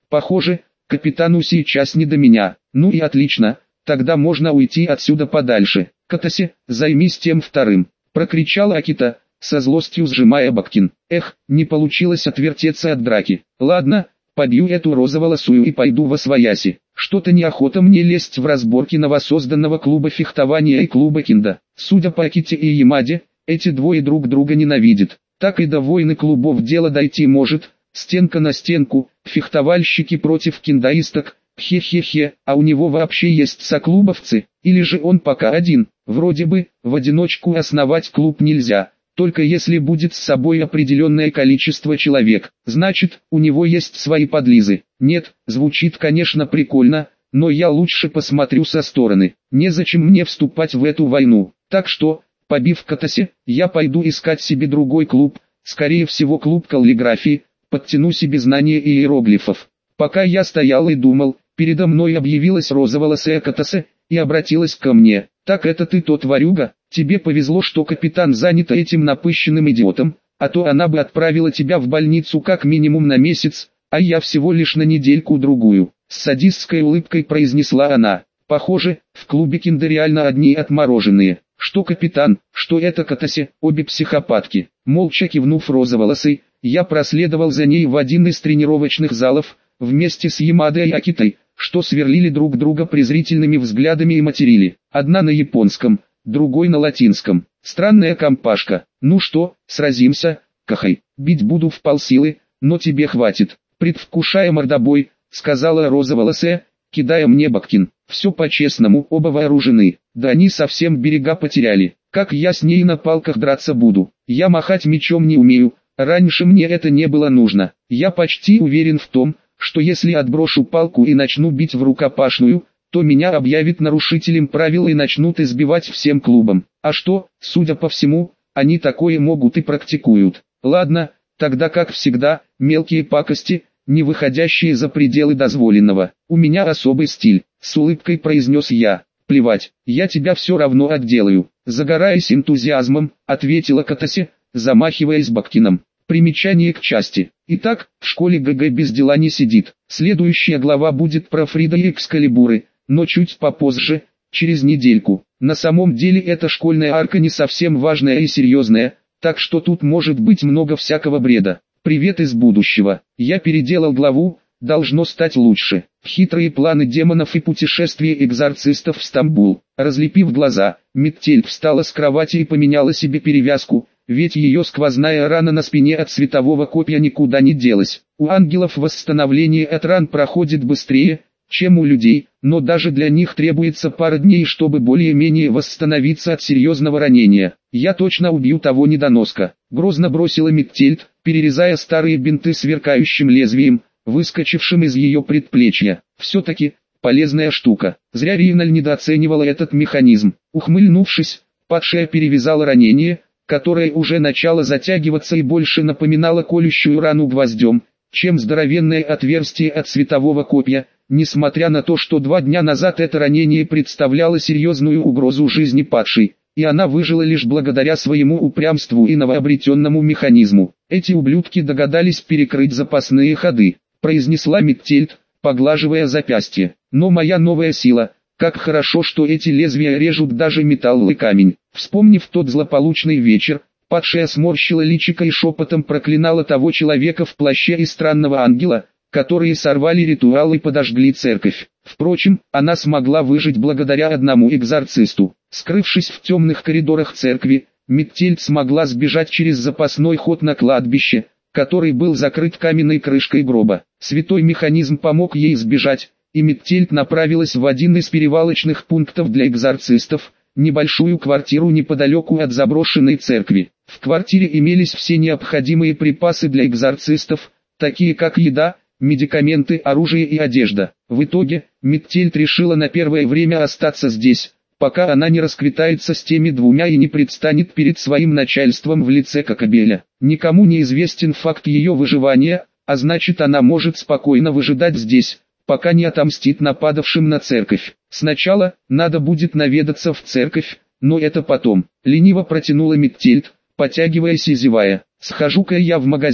Похоже, капитану сейчас не до меня. Ну и отлично, тогда можно уйти отсюда подальше. Катаси, займись тем вторым, прокричал Акита, со злостью сжимая Баккин. Эх, не получилось отвертеться от драки. Ладно, побью эту розоволосую и пойду восвояси. Что-то неохота мне лезть в разборки новосозданного клуба фехтования и клуба кинда. Судя по Аките и Ямаде, эти двое друг друга ненавидят. Так и до войны клубов дело дойти может. Стенка на стенку, фехтовальщики против киндаисток. Хе-хе-хе, а у него вообще есть соклубовцы? Или же он пока один? Вроде бы, в одиночку основать клуб нельзя. Только если будет с собой определенное количество человек, значит, у него есть свои подлизы. Нет, звучит конечно прикольно, но я лучше посмотрю со стороны. Незачем мне вступать в эту войну. Так что, побив Катаси, я пойду искать себе другой клуб, скорее всего клуб каллиграфии, подтяну себе знания иероглифов. Пока я стоял и думал, передо мной объявилась розоволосая Катаси и обратилась ко мне. Так это ты тот ворюга? Тебе повезло, что капитан занят этим напыщенным идиотом, а то она бы отправила тебя в больницу как минимум на месяц, а я всего лишь на недельку-другую. С садистской улыбкой произнесла она. Похоже, в клубе кинда реально одни отмороженные. Что капитан, что это Катаси, обе психопатки. Молча кивнув розоволосой, я проследовал за ней в один из тренировочных залов, вместе с Ямадой и Акитой, что сверлили друг друга презрительными взглядами и материли. Одна на японском, другой на латинском. Странная компашка. Ну что, сразимся, Кахай? Бить буду в полсилы, но тебе хватит. Предвкушая мордобой, сказала розоволосая, кидая мне Баккин. Все по-честному, оба вооружены. Да они совсем берега потеряли. Как я с ней на палках драться буду? Я махать мечом не умею, раньше мне это не было нужно. Я почти уверен в том, что если отброшу палку и начну бить в рукопашную, то меня объявят нарушителем правил и начнут избивать всем клубом. А что, судя по всему, они такое могут и практикуют. Ладно, тогда как всегда, мелкие пакости, не выходящие за пределы дозволенного. У меня особый стиль, с улыбкой произнес я. Плевать, я тебя все равно отделаю. Загораясь энтузиазмом, ответила Катаси, замахиваясь Баккином. Примечание к части. Итак, в школе ГГ без дела не сидит. Следующая глава будет про Фрида и Экскалибуры, но чуть попозже, через недельку. На самом деле эта школьная арка не совсем важная и серьезная, так что тут может быть много всякого бреда. Привет из будущего. Я переделал главу, должно стать лучше. Хитрые планы демонов и путешествие экзорцистов в Стамбул. Разлепив глаза, Миттель встала с кровати и поменяла себе перевязку, ведь ее сквозная рана на спине от светового копья никуда не делась. У ангелов восстановление от ран проходит быстрее, чем у людей, но даже для них требуется пара дней, чтобы более-менее восстановиться от серьезного ранения. Я точно убью того недоноска. Грозно бросила Миттельд, перерезая старые бинты сверкающим лезвием, выскочившим из ее предплечья. Все-таки, полезная штука. Зря Риеналь недооценивала этот механизм. Ухмыльнувшись, падшая перевязала ранение, которое уже начало затягиваться и больше напоминало колющую рану гвоздем, чем здоровенное отверстие от светового копья, несмотря на то, что два дня назад это ранение представляло серьезную угрозу жизни падшей, и она выжила лишь благодаря своему упрямству и новообретенному механизму. Эти ублюдки догадались перекрыть запасные ходы, произнесла Миттельд, поглаживая запястье. Но моя новая сила, как хорошо, что эти лезвия режут даже металл и камень. Вспомнив тот злополучный вечер, падшая сморщила личико и шепотом проклинала того человека в плаще и странного ангела, которые сорвали ритуал и подожгли церковь. Впрочем, она смогла выжить благодаря одному экзорцисту. Скрывшись в темных коридорах церкви, Миттельд смогла сбежать через запасной ход на кладбище, который был закрыт каменной крышкой гроба. Святой механизм помог ей сбежать, и Миттельд направилась в один из перевалочных пунктов для экзорцистов, небольшую квартиру неподалеку от заброшенной церкви. В квартире имелись все необходимые припасы для экзорцистов, такие как еда, медикаменты, оружие и одежда. В итоге, Миттельд решила на первое время остаться здесь, пока она не расквитается с теми двумя и не предстанет перед своим начальством в лице Кокобеля. Никому не известен факт ее выживания, а значит она может спокойно выжидать здесь, пока не отомстит нападавшим на церковь. Сначала, надо будет наведаться в церковь, но это потом. Лениво протянула Миттельд, потягиваясь и зевая. Схожу-ка я в магазин,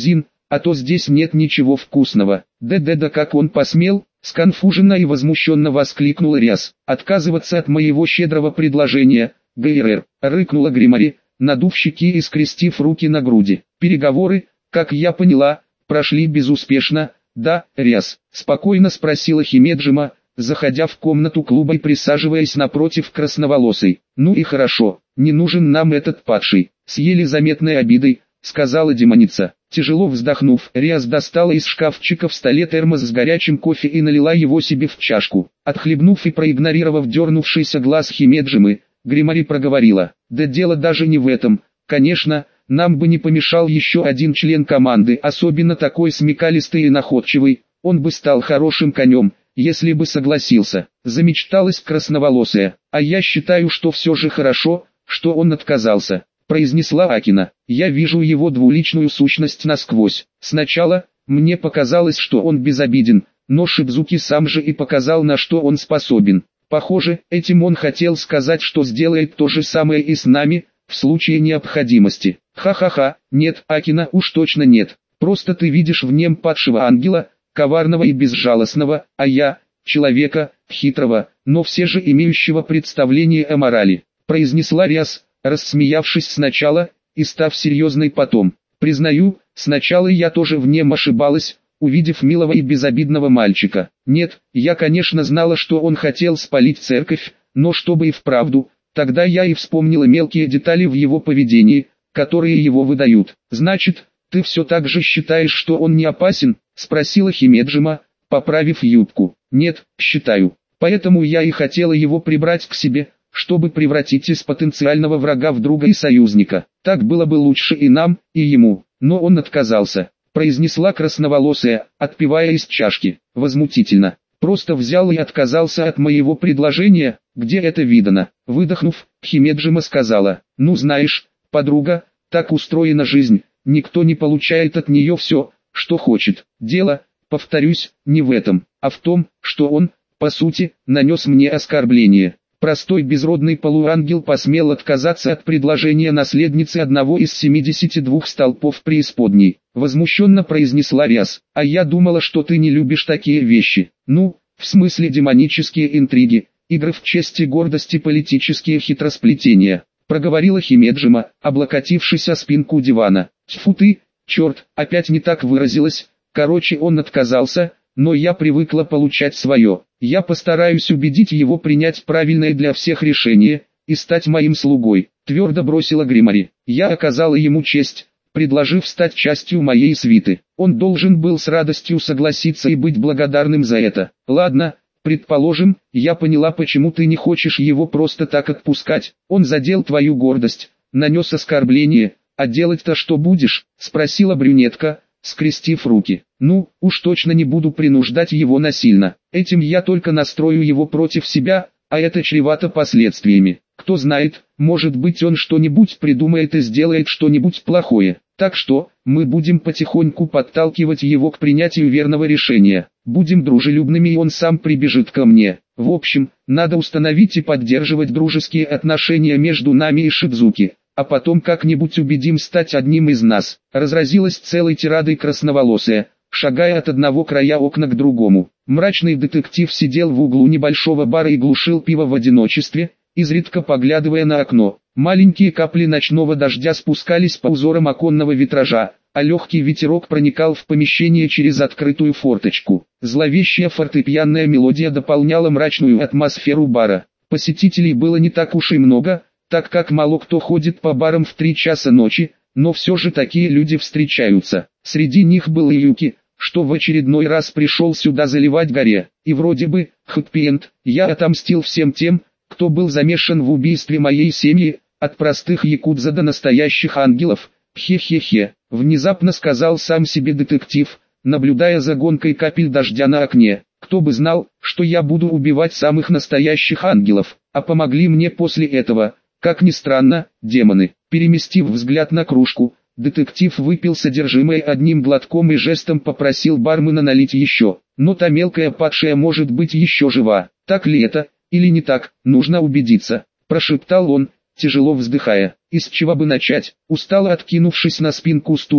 а то здесь нет ничего вкусного. Да-да-да, как он посмел, сконфуженно и возмущенно воскликнула Ряс. Отказываться от моего щедрого предложения, ГРР, рыкнула Гримари, надув щеки и скрестив руки на груди. Переговоры, как я поняла, прошли безуспешно. Да, Ряс, спокойно спросила Химеджима, заходя в комнату клуба и присаживаясь напротив красноволосой. Ну и хорошо, не нужен нам этот падший, с еле заметной обидой, сказала демоница. Тяжело вздохнув, Риас достала из шкафчика в столе термос с горячим кофе и налила его себе в чашку. Отхлебнув и проигнорировав дернувшийся глаз Химеджимы, Гримари проговорила: да дело даже не в этом, конечно, нам бы не помешал еще один член команды, особенно такой смекалистый и находчивый, он бы стал хорошим конем, если бы согласился. Замечталась красноволосая, а я считаю, что все же хорошо, что он отказался, произнесла Акина. Я вижу его двуличную сущность насквозь. Сначала, мне показалось, что он безобиден, но Шидзуки сам же и показал, на что он способен. Похоже, этим он хотел сказать, что сделает то же самое и с нами, в случае необходимости. Ха-ха-ха, нет, Акина, уж точно нет. Просто ты видишь в нем падшего ангела, коварного и безжалостного, а я, человека, хитрого, но все же имеющего представление о морали, произнесла Ряс, рассмеявшись сначала, и став серьезной потом. Признаю, сначала я тоже в нем ошибалась, увидев милого и безобидного мальчика. Нет, я конечно знала, что он хотел спалить церковь, но чтобы и вправду, тогда я и вспомнила мелкие детали в его поведении, которые его выдают. Значит, ты все так же считаешь, что он не опасен? Спросила Химеджима, поправив юбку. Нет, считаю. Поэтому я и хотела его прибрать к себе, чтобы превратить из потенциального врага в друга и союзника. Так было бы лучше и нам, и ему. Но он отказался, произнесла красноволосая, отпивая из чашки. Возмутительно. Просто взял и отказался от моего предложения, где это видано. Выдохнув, Химеджима сказала: ну знаешь, подруга, так устроена жизнь, никто не получает от нее все, что хочет. Дело, повторюсь, не в этом, а в том, что он, по сути, нанес мне оскорбление. Простой безродный полуангел посмел отказаться от предложения наследницы одного из семидесяти двух столпов преисподней. Возмущенно произнесла Ряс. А я думала, что ты не любишь такие вещи. Ну, в смысле демонические интриги, игры в честь и гордость и политические хитросплетения. Проговорила Химеджима, облокотившись о спинку дивана. Тьфу ты, черт, опять не так выразилась. Короче, он отказался, но я привыкла получать свое. Я постараюсь убедить его принять правильное для всех решение, и стать моим слугой, твердо бросила Гримари. Я оказала ему честь, предложив стать частью моей свиты. Он должен был с радостью согласиться и быть благодарным за это. Ладно, предположим, я поняла, почему ты не хочешь его просто так отпускать. Он задел твою гордость, нанес оскорбление, а делать-то что будешь? Спросила брюнетка, скрестив руки. Ну, уж точно не буду принуждать его насильно. Этим я только настрою его против себя, а это чревато последствиями. Кто знает, может быть он что-нибудь придумает и сделает что-нибудь плохое. Так что, мы будем потихоньку подталкивать его к принятию верного решения. Будем дружелюбными, и он сам прибежит ко мне. В общем, надо установить и поддерживать дружеские отношения между нами и Шидзуки. А потом как-нибудь убедим стать одним из нас. Разразилась целой тирадой красноволосая, шагая от одного края окна к другому. Мрачный детектив сидел в углу небольшого бара и глушил пиво в одиночестве, изредка поглядывая на окно. Маленькие капли ночного дождя спускались по узорам оконного витража, а легкий ветерок проникал в помещение через открытую форточку. Зловещая фортепианная мелодия дополняла мрачную атмосферу бара. Посетителей было не так уж и много, так как мало кто ходит по барам в три часа ночи, но все же такие люди встречаются. Среди них был и Юки, что в очередной раз пришел сюда заливать горе. И вроде бы, хэппи-энд, я отомстил всем тем, кто был замешан в убийстве моей семьи, от простых якудза до настоящих ангелов. Хе-хе-хе, внезапно сказал сам себе детектив, наблюдая за гонкой капель дождя на окне. Кто бы знал, что я буду убивать самых настоящих ангелов, а помогли мне после этого. Как ни странно, демоны. Переместив взгляд на кружку, детектив выпил содержимое одним глотком и жестом попросил бармена налить еще. Но та мелкая падшая может быть еще жива. Так ли это, или не так, нужно убедиться, прошептал он, тяжело вздыхая. Из чего бы начать? Устало откинувшись на спинку стула,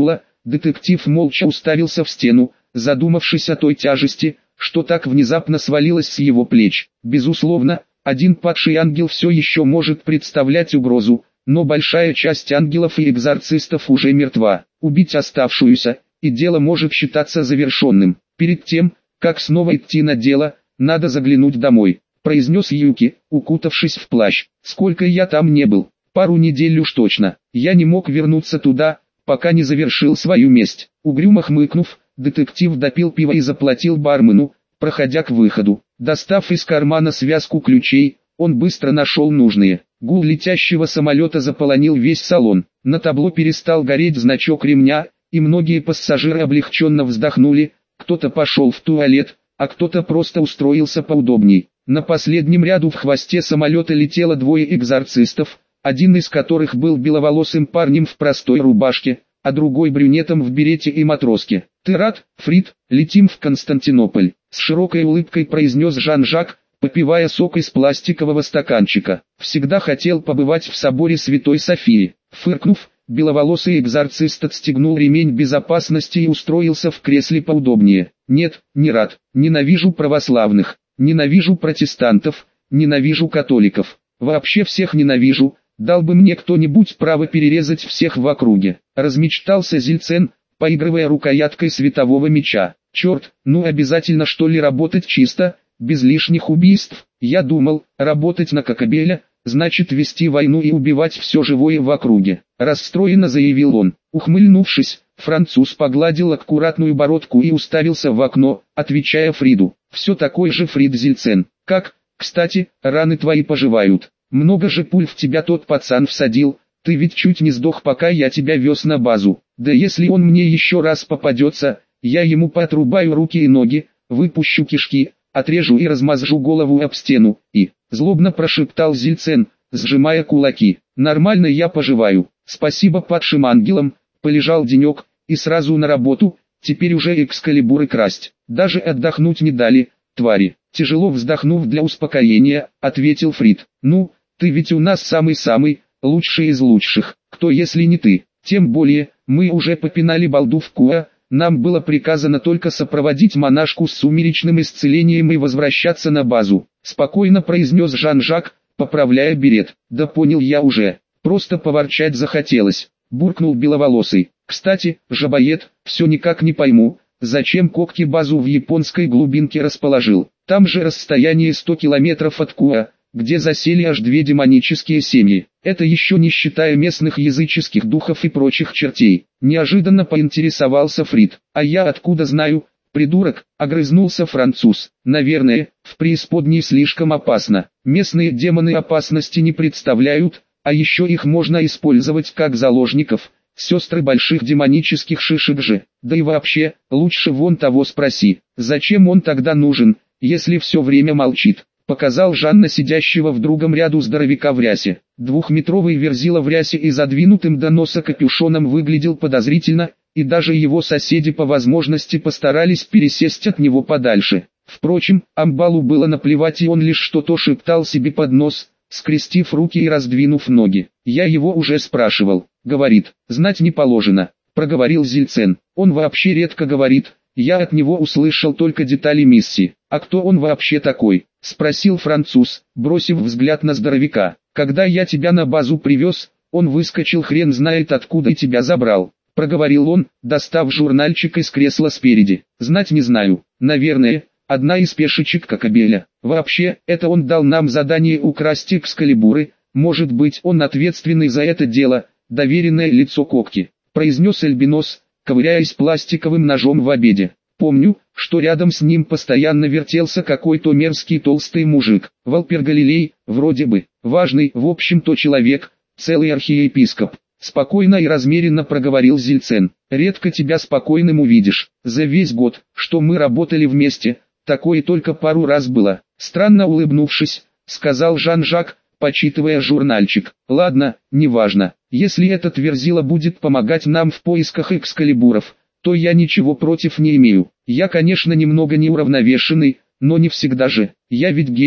Детектив молча уставился в стену, задумавшись о той тяжести, что так внезапно свалилось с его плеч. Безусловно, один падший ангел все еще может представлять угрозу, но большая часть ангелов и экзорцистов уже мертва. Убить оставшуюся, и дело может считаться завершенным. Перед тем, как снова идти на дело, надо заглянуть домой, произнес Юки, укутавшись в плащ. Сколько я там не был, пару недель уж точно. Я не мог вернуться туда, пока не завершил свою месть. Угрюмо хмыкнув, детектив допил пиво и заплатил бармену, проходя к выходу. Достав из кармана связку ключей, он быстро нашел нужные. Гул летящего самолета заполонил весь салон. На табло перестал гореть значок ремня, и многие пассажиры облегченно вздохнули. Кто-то пошел в туалет, а кто-то просто устроился поудобней. На последнем ряду в хвосте самолета летело двое экзорцистов, один из которых был беловолосым парнем в простой рубашке, а другой брюнетом в берете и матроске. «Ты рад, Фрид? Летим в Константинополь», — с широкой улыбкой произнес Жан-Жак, попивая сок из пластикового стаканчика. «Всегда хотел побывать в соборе Святой Софии». Фыркнув, беловолосый экзорцист отстегнул ремень безопасности и устроился в кресле поудобнее. «Нет, не рад. Ненавижу православных, ненавижу протестантов, ненавижу католиков. Вообще всех ненавижу. Дал бы мне кто-нибудь право перерезать всех в округе», — размечтался Зильцен, поигрывая рукояткой светового меча. «Черт, ну обязательно что ли работать чисто, без лишних убийств? Я думал, работать на Кокабеля, значит вести войну и убивать все живое в округе», — расстроенно заявил он. Ухмыльнувшись, француз погладил аккуратную бородку и уставился в окно, отвечая Фриду. «Все такой же Фрид Зильцен. Как, кстати, раны твои поживают? Много же пуль в тебя тот пацан всадил, ты ведь чуть не сдох, пока я тебя вез на базу. Да если он мне еще раз попадется, я ему поотрубаю руки и ноги, выпущу кишки, отрежу и размажу голову об стену, и...» Злобно прошептал Зильцен, сжимая кулаки. «Нормально я поживаю, спасибо падшим ангелам, полежал денек, и сразу на работу, теперь уже экскалибуры красть. Даже отдохнуть не дали, твари». Тяжело вздохнув для успокоения, ответил Фрид. «Ну, ты ведь у нас самый-самый, лучший из лучших, кто если не ты? Тем более, мы уже попинали балду в Куа, нам было приказано только сопроводить монашку с сумеречным исцелением и возвращаться на базу», спокойно произнес Жан-Жак, поправляя берет. «Да понял я уже, просто поворчать захотелось», буркнул беловолосый. «Кстати, жабоед, все никак не пойму, зачем Кокки базу в японской глубинке расположил? Там же расстояние сто километров от Куа, где засели аж две демонические семьи. Это еще не считая местных языческих духов и прочих чертей». Неожиданно поинтересовался Фрид. «А я откуда знаю, придурок?» — огрызнулся француз. «Наверное, в преисподней слишком опасно. Местные демоны опасности не представляют, а еще их можно использовать как заложников. Сестры больших демонических шишек же. Да и вообще, лучше вон того спроси, зачем он тогда нужен, если все время молчит», — показал Жан на сидящего в другом ряду здоровяка в рясе. Двухметровый верзила в рясе и задвинутым до носа капюшоном выглядел подозрительно, и даже его соседи по возможности постарались пересесть от него подальше. Впрочем, Амбалу было наплевать, и он лишь что-то шептал себе под нос, скрестив руки и раздвинув ноги. «Я его уже спрашивал», — говорит. «Знать не положено», — проговорил Зильцен. «Он вообще редко говорит, я от него услышал только детали миссии». «А кто он вообще такой?» — спросил француз, бросив взгляд на здоровяка. «Когда я тебя на базу привез, он выскочил хрен знает откуда и тебя забрал», — проговорил он, достав журнальчик из кресла спереди. «Знать не знаю, наверное, одна из пешечек Кокабеля. Вообще, это он дал нам задание украсть экскалибуры, может быть он ответственный за это дело, доверенное лицо Кокки», — произнес Эльбинос, ковыряясь пластиковым ножом в обеде. «Помню, что рядом с ним постоянно вертелся какой-то мерзкий толстый мужик, Валпер Галилей, вроде бы, важный, в общем-то человек, целый архиепископ». Спокойно и размеренно проговорил Зильцен. «Редко тебя спокойным увидишь. За весь год, что мы работали вместе, такое только пару раз было». Странно улыбнувшись, сказал Жан-Жак, почитывая журнальчик. «Ладно, неважно. Если этот верзила будет помогать нам в поисках экскалибуров, то я ничего против не имею. Я, конечно, немного неуравновешенный, но не всегда же. Я ведь гений,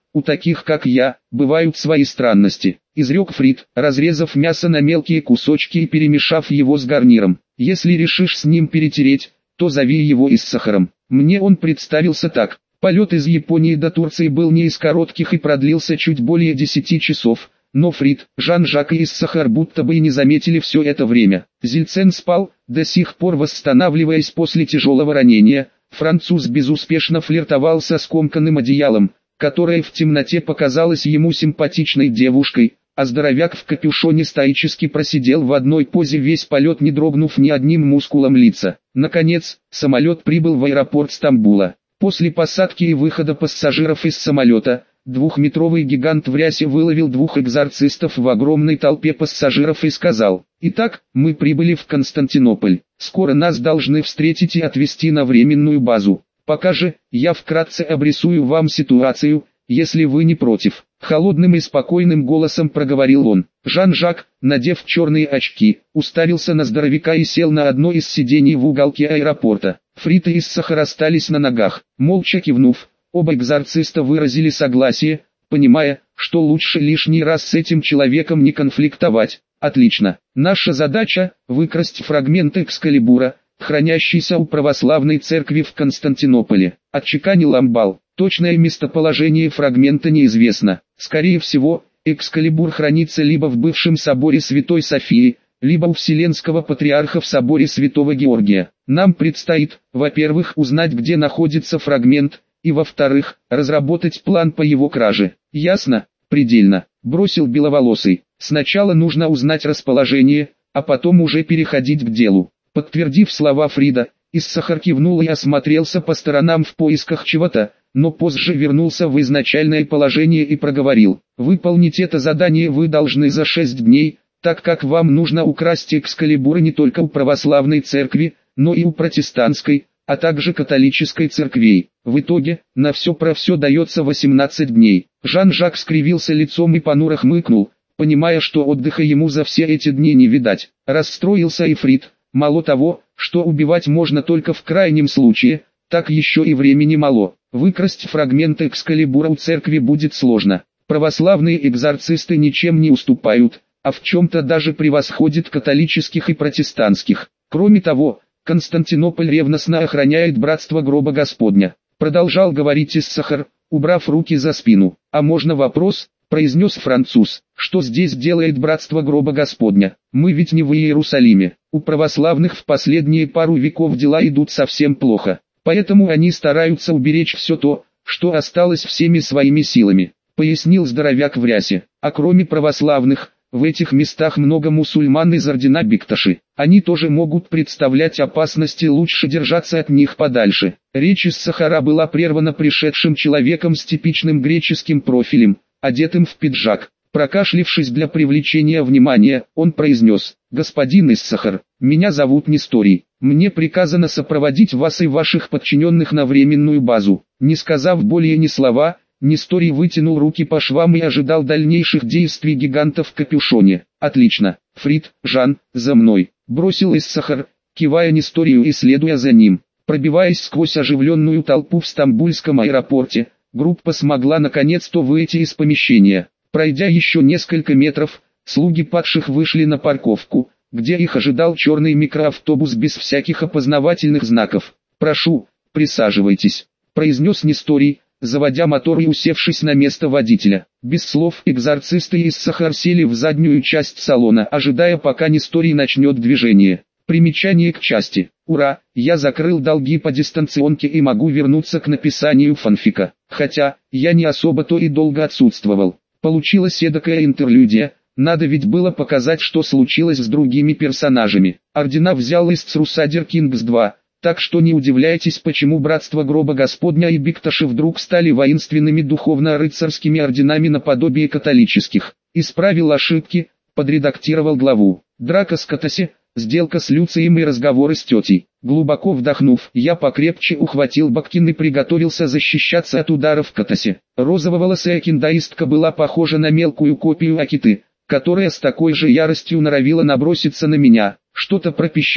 у таких как я, бывают свои странности», — изрек Фрид, разрезав мясо на мелкие кусочки и перемешав его с гарниром. «Если решишь с ним перетереть, то зови его Иссахаром». Мне он представился так. Полет из Японии до Турции был не из коротких и продлился чуть более десяти часов, но Фрид, Жан-Жак и Иссахар будто бы и не заметили все это время. Зильцен спал, до сих пор восстанавливаясь после тяжелого ранения. Француз безуспешно флиртовал со скомканным одеялом, которая в темноте показалась ему симпатичной девушкой, а здоровяк в капюшоне стоически просидел в одной позе весь полет, не дрогнув ни одним мускулом лица. Наконец, самолет прибыл в аэропорт Стамбула. После посадки и выхода пассажиров из самолета, двухметровый гигант в рясе выловил двух экзорцистов в огромной толпе пассажиров и сказал: «Итак, мы прибыли в Константинополь. Скоро нас должны встретить и отвезти на временную базу. Пока же, я вкратце обрисую вам ситуацию, если вы не против». Холодным и спокойным голосом проговорил он. Жан-Жак, надев черные очки, уставился на здоровяка и сел на одно из сидений в уголке аэропорта. Фрид и Иссахар остались на ногах. Молча кивнув, оба экзорциста выразили согласие, понимая, что лучше лишний раз с этим человеком не конфликтовать. «Отлично. Наша задача – выкрасть фрагмент Экскалибура, хранящийся у православной церкви в Константинополе», – отчеканил Амбал. Точное местоположение фрагмента неизвестно. Скорее всего, Экскалибур хранится либо в бывшем соборе Святой Софии, либо у Вселенского Патриарха в соборе Святого Георгия. Нам предстоит, во-первых, узнать, где находится фрагмент, и во-вторых, разработать план по его краже. «Ясно, предельно», — бросил Беловолосый. «Сначала нужно узнать расположение, а потом уже переходить к делу». Подтвердив слова Фрида, Иссахар кивнул и осмотрелся по сторонам в поисках чего-то, но позже вернулся в изначальное положение и проговорил: «Выполнить это задание вы должны за шесть дней, так как вам нужно украсть Экскалибур не только у православной церкви, но и у протестантской, а также католической церквей. В итоге, на все про все дается восемнадцать дней». Жан-Жак скривился лицом и понуро хмыкнул, понимая, что отдыха ему за все эти дни не видать. Расстроился и Фрид. Мало того, что убивать можно только в крайнем случае, так еще и времени мало. Выкрасть фрагмент Экскалибура у церкви будет сложно. Православные экзорцисты ничем не уступают, а в чем-то даже превосходят католических и протестантских. Кроме того, Константинополь ревностно охраняет братство гроба Господня. Продолжал говорить Иссахар, убрав руки за спину. «А можно вопрос?» — произнес француз. «Что здесь делает братство гроба Господня? Мы ведь не в Иерусалиме. У православных в последние пару веков дела идут совсем плохо. Поэтому они стараются уберечь все то, что осталось всеми своими силами», — пояснил здоровяк в рясе. «А кроме православных, в этих местах много мусульман из ордена Бикташи. Они тоже могут представлять опасности, лучше держаться от них подальше». Речь Иссахара была прервана пришедшим человеком с типичным греческим профилем, одетым в пиджак. Прокашлившись для привлечения внимания, он произнес: «Господин Иссахар, меня зовут Несторий. Мне приказано сопроводить вас и ваших подчиненных на временную базу». Не сказав более ни слова, Несторий вытянул руки по швам и ожидал дальнейших действий гиганта в капюшоне. «Отлично, Фрид, Жан, за мной», — бросил Иссахар, кивая Несторию и следуя за ним. Пробиваясь сквозь оживленную толпу в стамбульском аэропорте, группа смогла наконец-то выйти из помещения. Пройдя еще несколько метров, слуги падших вышли на парковку, где их ожидал черный микроавтобус без всяких опознавательных знаков. «Прошу, присаживайтесь», — произнес Несторий, заводя мотор и усевшись на место водителя. Без слов экзорцисты и Иссахар сели в заднюю часть салона, ожидая, пока Несторий начнет движение. Примечание к части. «Ура, я закрыл долги по дистанционке и могу вернуться к написанию фанфика. Хотя, я не особо-то и долго отсутствовал. Получилась эдакая интерлюдия, надо ведь было показать, что случилось с другими персонажами. Ордена взял из Crusader Kings два, так что не удивляйтесь, почему братство гроба Господня и Бикташи вдруг стали воинственными духовно-рыцарскими орденами наподобие католических. Исправил ошибки, подредактировал главу. Драка с Катаси, сделка с Люцием и разговоры с тетей». Глубоко вдохнув, я покрепче ухватил Баккин и приготовился защищаться от ударов Катаси. Розововолосая киндаистка была похожа на мелкую копию Акиты, которая с такой же яростью норовила наброситься на меня. Что-то пропищав,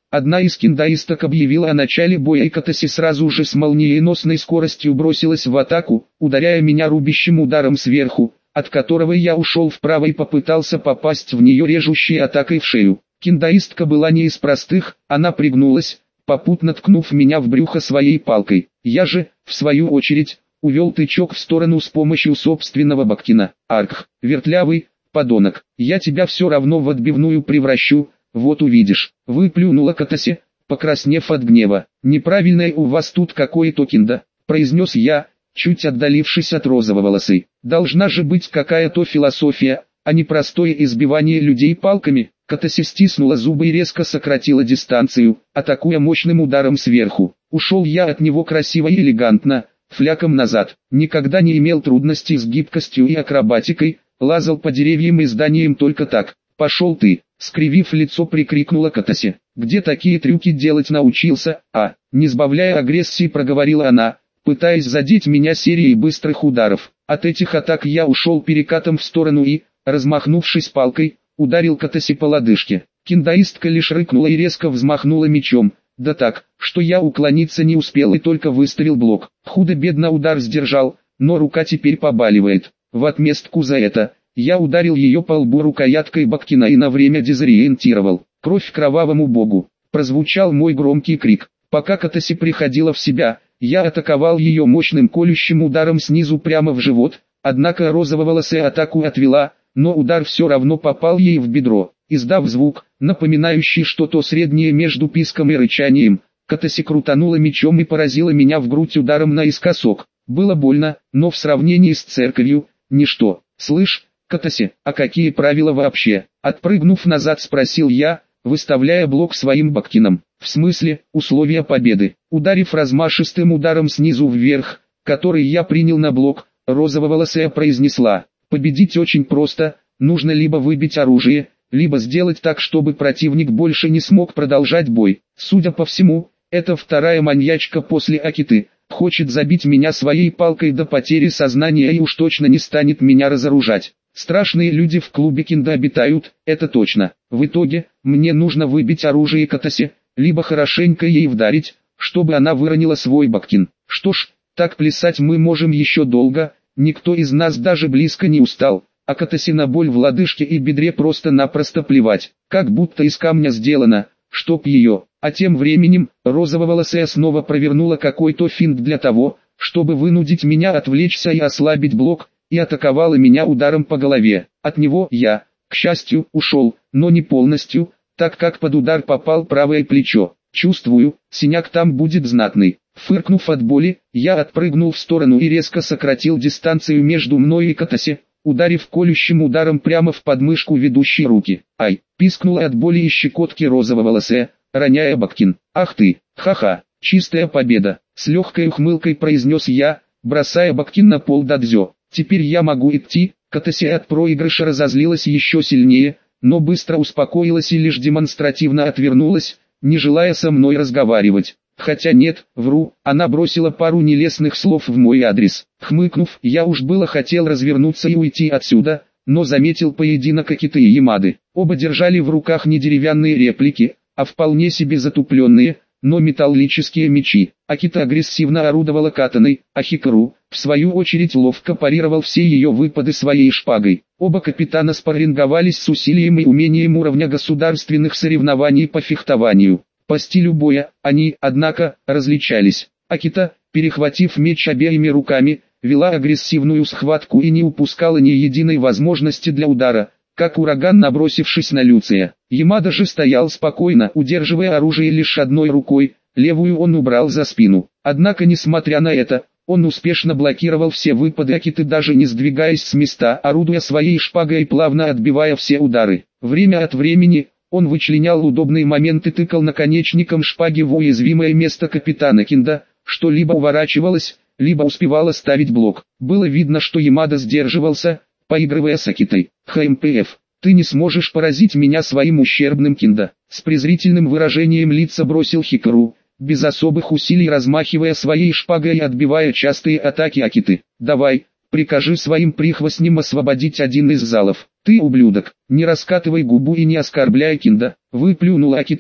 Одна из киндаисток объявила о начале боя, и Катаси сразу же с молниеносной скоростью бросилась в атаку, ударяя меня рубящим ударом сверху, от которого я ушел вправо и попытался попасть в нее режущей атакой в шею. Киндаистка была не из простых, она пригнулась, попутно ткнув меня в брюхо своей палкой. Я же, в свою очередь, увел тычок в сторону с помощью собственного баккина. Арх, вертлявый, подонок, я тебя все равно в отбивную превращу, вот увидишь. Выплюнула Катаси, покраснев от гнева. Неправильное у вас тут какое-то кинда, произнес я, чуть отдалившись от розововолосой. Должна же быть какая-то философия, а не простое избивание людей палками. Катаси стиснула зубы и резко сократила дистанцию, атакуя мощным ударом сверху. Ушел я от него красиво и элегантно, фляком назад. Никогда не имел трудностей с гибкостью и акробатикой, лазал по деревьям и зданиям только так. «Пошел ты!» — скривив лицо, прикрикнула Катаси. «Где такие трюки делать научился?» «А!» — не сбавляя агрессии, проговорила она, пытаясь задеть меня серией быстрых ударов. От этих атак я ушел перекатом в сторону и, размахнувшись палкой, ударил Катаси по лодыжке. Киндаистка лишь рыкнула и резко взмахнула мечом, да так, что я уклониться не успел и только выставил блок. Худо-бедно удар сдержал, но рука теперь побаливает. В отместку за это, я ударил ее по лбу рукояткой баккина и на время дезориентировал. «Кровь кровавому богу!» прозвучал мой громкий крик. Пока Катаси приходила в себя, я атаковал ее мощным колющим ударом снизу прямо в живот, однако розововолосая атаку отвела, но удар все равно попал ей в бедро. Издав звук, напоминающий что-то среднее между писком и рычанием, Катаси крутанула мечом и поразила меня в грудь ударом наискосок. Было больно, но в сравнении с церковью – ничто. «Слышь, Катаси, а какие правила вообще?» Отпрыгнув назад, спросил я, выставляя блок своим баккином. «В смысле, условия победы?» Ударив размашистым ударом снизу вверх, который я принял на блок, розововолосая произнесла: «Победить очень просто, нужно либо выбить оружие, либо сделать так, чтобы противник больше не смог продолжать бой. Судя по всему, это вторая маньячка после Акиты, хочет забить меня своей палкой до потери сознания и уж точно не станет меня разоружать. Страшные люди в клубе кинда обитают, это точно. В итоге, мне нужно выбить оружие Катаси, либо хорошенько ей вдарить, чтобы она выронила свой баккин. Что ж, так плясать мы можем еще долго, никто из нас даже близко не устал, а Катаси на боль в лодыжке и бедре просто-напросто плевать, как будто из камня сделано, чтоб ее. А тем временем, розововолосая снова провернула какой-то финт для того, чтобы вынудить меня отвлечься и ослабить блок, и атаковала меня ударом по голове. От него я, к счастью, ушел, но не полностью, так как под удар попал правое плечо. Чувствую, синяк там будет знатный. Фыркнув от боли, я отпрыгнул в сторону и резко сократил дистанцию между мной и Катаси, ударив колющим ударом прямо в подмышку ведущей руки. «Ай!» — пискнула от боли и щекотки розововолосая, роняя баккин. «Ах ты, ха-ха, чистая победа!» — с легкой ухмылкой произнес я, бросая баккин на пол дадзё. «Теперь я могу идти». Катаси от проигрыша разозлилась еще сильнее, но быстро успокоилась и лишь демонстративно отвернулась, не желая со мной разговаривать. Хотя нет, вру, она бросила пару нелестных слов в мой адрес. Хмыкнув, я уж было хотел развернуться и уйти отсюда, но заметил поединок Акиты и Ямады. Оба держали в руках не деревянные реплики, а вполне себе затупленные, но металлические мечи. Акита агрессивно орудовала катаной, а Хикару, в свою очередь, ловко парировал все ее выпады своей шпагой. Оба капитана спарринговались с усилием и умением уровня государственных соревнований по фехтованию. По стилю боя, они, однако, различались. Акита, перехватив меч обеими руками, вела агрессивную схватку и не упускала ни единой возможности для удара, как ураган, набросившись на Люция. Ямада же стоял спокойно, удерживая оружие лишь одной рукой, левую он убрал за спину. Однако, несмотря на это, он успешно блокировал все выпады Акиты, даже не сдвигаясь с места, орудуя своей шпагой и плавно отбивая все удары. Время от времени он вычленял удобные моменты, тыкал наконечником шпаги в уязвимое место капитана кинда, что либо уворачивалось, либо успевало ставить блок. Было видно, что Ямада сдерживался, поигрывая с Акитой. «ХМПФ, ты не сможешь поразить меня своим ущербным кинда», с презрительным выражением лица бросил Хикару, без особых усилий размахивая своей шпагой и отбивая частые атаки Акиты. «Давай, прикажи своим прихвостням освободить один из залов. Ты, ублюдок, не раскатывай губу и не оскорбляй кинда», выплюнула Акита,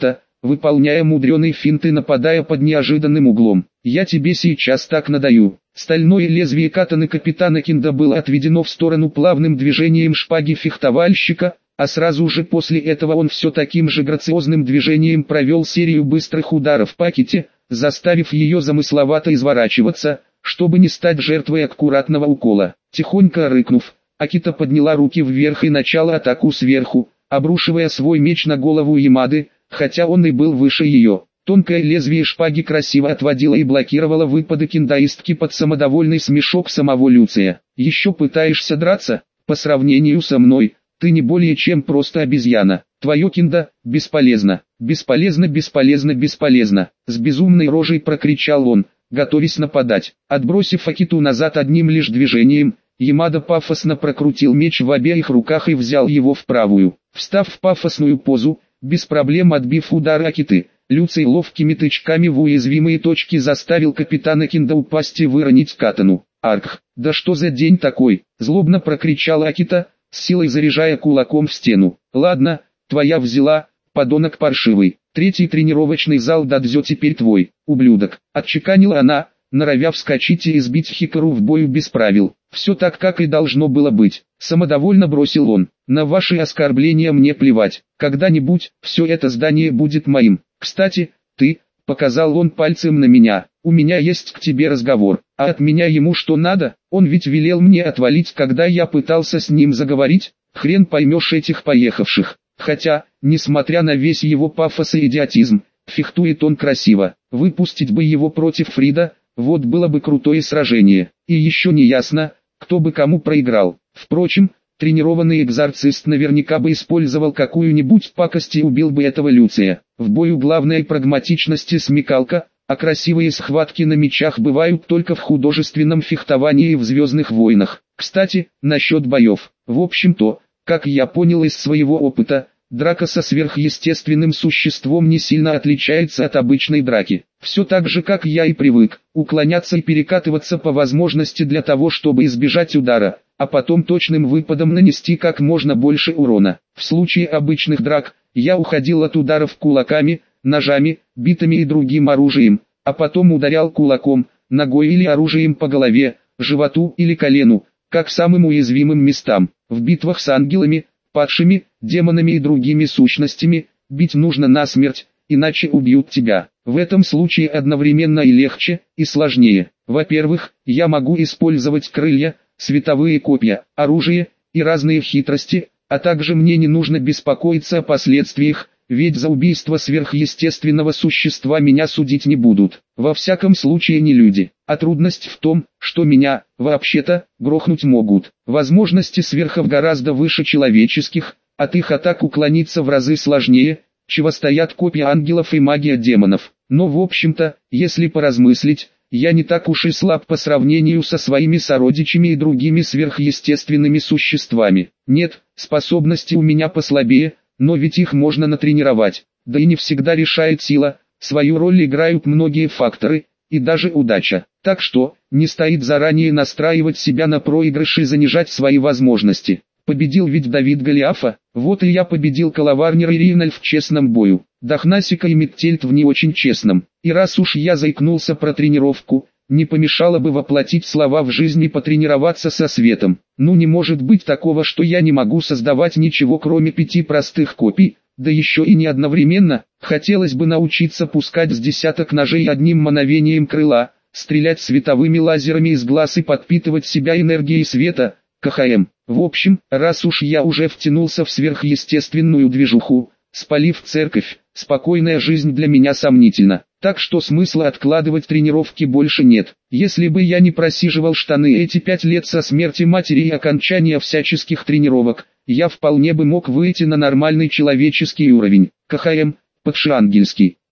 выполняя мудреные финты, нападая под неожиданным углом. «Я тебе сейчас так надаю». Стальное лезвие катаны капитана Кинда было отведено в сторону плавным движением шпаги фехтовальщика, а сразу же после этого он все таким же грациозным движением провел серию быстрых ударов по Аките, заставив ее замысловато изворачиваться, чтобы не стать жертвой аккуратного укола. Тихонько рыкнув, Акита подняла руки вверх и начала атаку сверху, обрушивая свой меч на голову Ямады, хотя он и был выше ее. Тонкое лезвие шпаги красиво отводило и блокировало выпады киндаистки под самодовольный смешок самого Люция. «Еще пытаешься драться? По сравнению со мной, ты не более чем просто обезьяна. Твое кинда бесполезно, бесполезно, бесполезно, бесполезно!» С безумной рожей прокричал он, готовясь нападать. Отбросив Акиту назад одним лишь движением, Ямада пафосно прокрутил меч в обеих руках и взял его в правую. Встав в пафосную позу, без проблем отбив удар Акиты, Люций ловкими тычками в уязвимые точки заставил капитана Кинда упасть и выронить катану. «Арх, да что за день такой?» — злобно прокричала Акита, с силой заряжая кулаком в стену. «Ладно, твоя взяла, подонок паршивый. Третий тренировочный зал дадзё теперь твой, ублюдок», — отчеканила она, норовя вскочить и избить Хикару в бою без правил. «Все так, как и должно было быть», — самодовольно бросил он. «На ваши оскорбления мне плевать. Когда-нибудь все это здание будет моим. Кстати, ты», — показал он пальцем на меня, — «у меня есть к тебе разговор. А от меня ему что надо? Он ведь велел мне отвалить, когда я пытался с ним заговорить. Хрен поймешь этих поехавших. Хотя, несмотря на весь его пафос и идиотизм, фехтует он красиво. Выпустить бы его против Фрида, вот было бы крутое сражение. И еще не ясно, кто бы кому проиграл. Впрочем, тренированный экзорцист наверняка бы использовал какую-нибудь пакость и убил бы этого Люция. В бою главная прагматичность и смекалка, а красивые схватки на мечах бывают только в художественном фехтовании и в «Звездных войнах». Кстати, насчет боев. В общем-то, как я понял из своего опыта, драка со сверхъестественным существом не сильно отличается от обычной драки. Все так же, как я и привык, уклоняться и перекатываться по возможности для того, чтобы избежать удара, а потом точным выпадом нанести как можно больше урона. В случае обычных драк, я уходил от ударов кулаками, ножами, битами и другим оружием, а потом ударял кулаком, ногой или оружием по голове, животу или колену, как самым уязвимым местам. В битвах с ангелами, падшими, демонами и другими сущностями, бить нужно насмерть, иначе убьют тебя. В этом случае одновременно и легче, и сложнее. Во-первых, я могу использовать крылья, световые копья, оружие и разные хитрости, а также мне не нужно беспокоиться о последствиях, ведь за убийство сверхъестественного существа меня судить не будут. Во всяком случае не люди. А трудность в том, что меня, вообще-то, грохнуть могут. Возможности сверхов гораздо выше человеческих, от их атак уклониться в разы сложнее, чего стоят копья ангелов и магия демонов. Но в общем-то, если поразмыслить, я не так уж и слаб по сравнению со своими сородичами и другими сверхъестественными существами. Нет, способности у меня послабее, но ведь их можно натренировать. Да и не всегда решает сила, свою роль играют многие факторы, и даже удача. Так что, не стоит заранее настраивать себя на проигрыш и занижать свои возможности. Победил ведь Давид Голиафа, вот и я победил Калаварнера и Риналь в честном бою. Дахнасика и Миттельт в не очень честном. И раз уж я заикнулся про тренировку, не помешало бы воплотить слова в жизнь и потренироваться со светом. Ну не может быть такого, что я не могу создавать ничего кроме пяти простых копий, да еще и не одновременно. Хотелось бы научиться пускать с десяток ножей одним мановением крыла, стрелять световыми лазерами из глаз и подпитывать себя энергией света, КХМ. В общем, раз уж я уже втянулся в сверхъестественную движуху, спалив церковь, спокойная жизнь для меня сомнительна. Так что смысла откладывать тренировки больше нет. Если бы я не просиживал штаны эти пять лет со смерти матери и окончания всяческих тренировок, я вполне бы мог выйти на нормальный человеческий уровень. КХМ, Подшиангельский.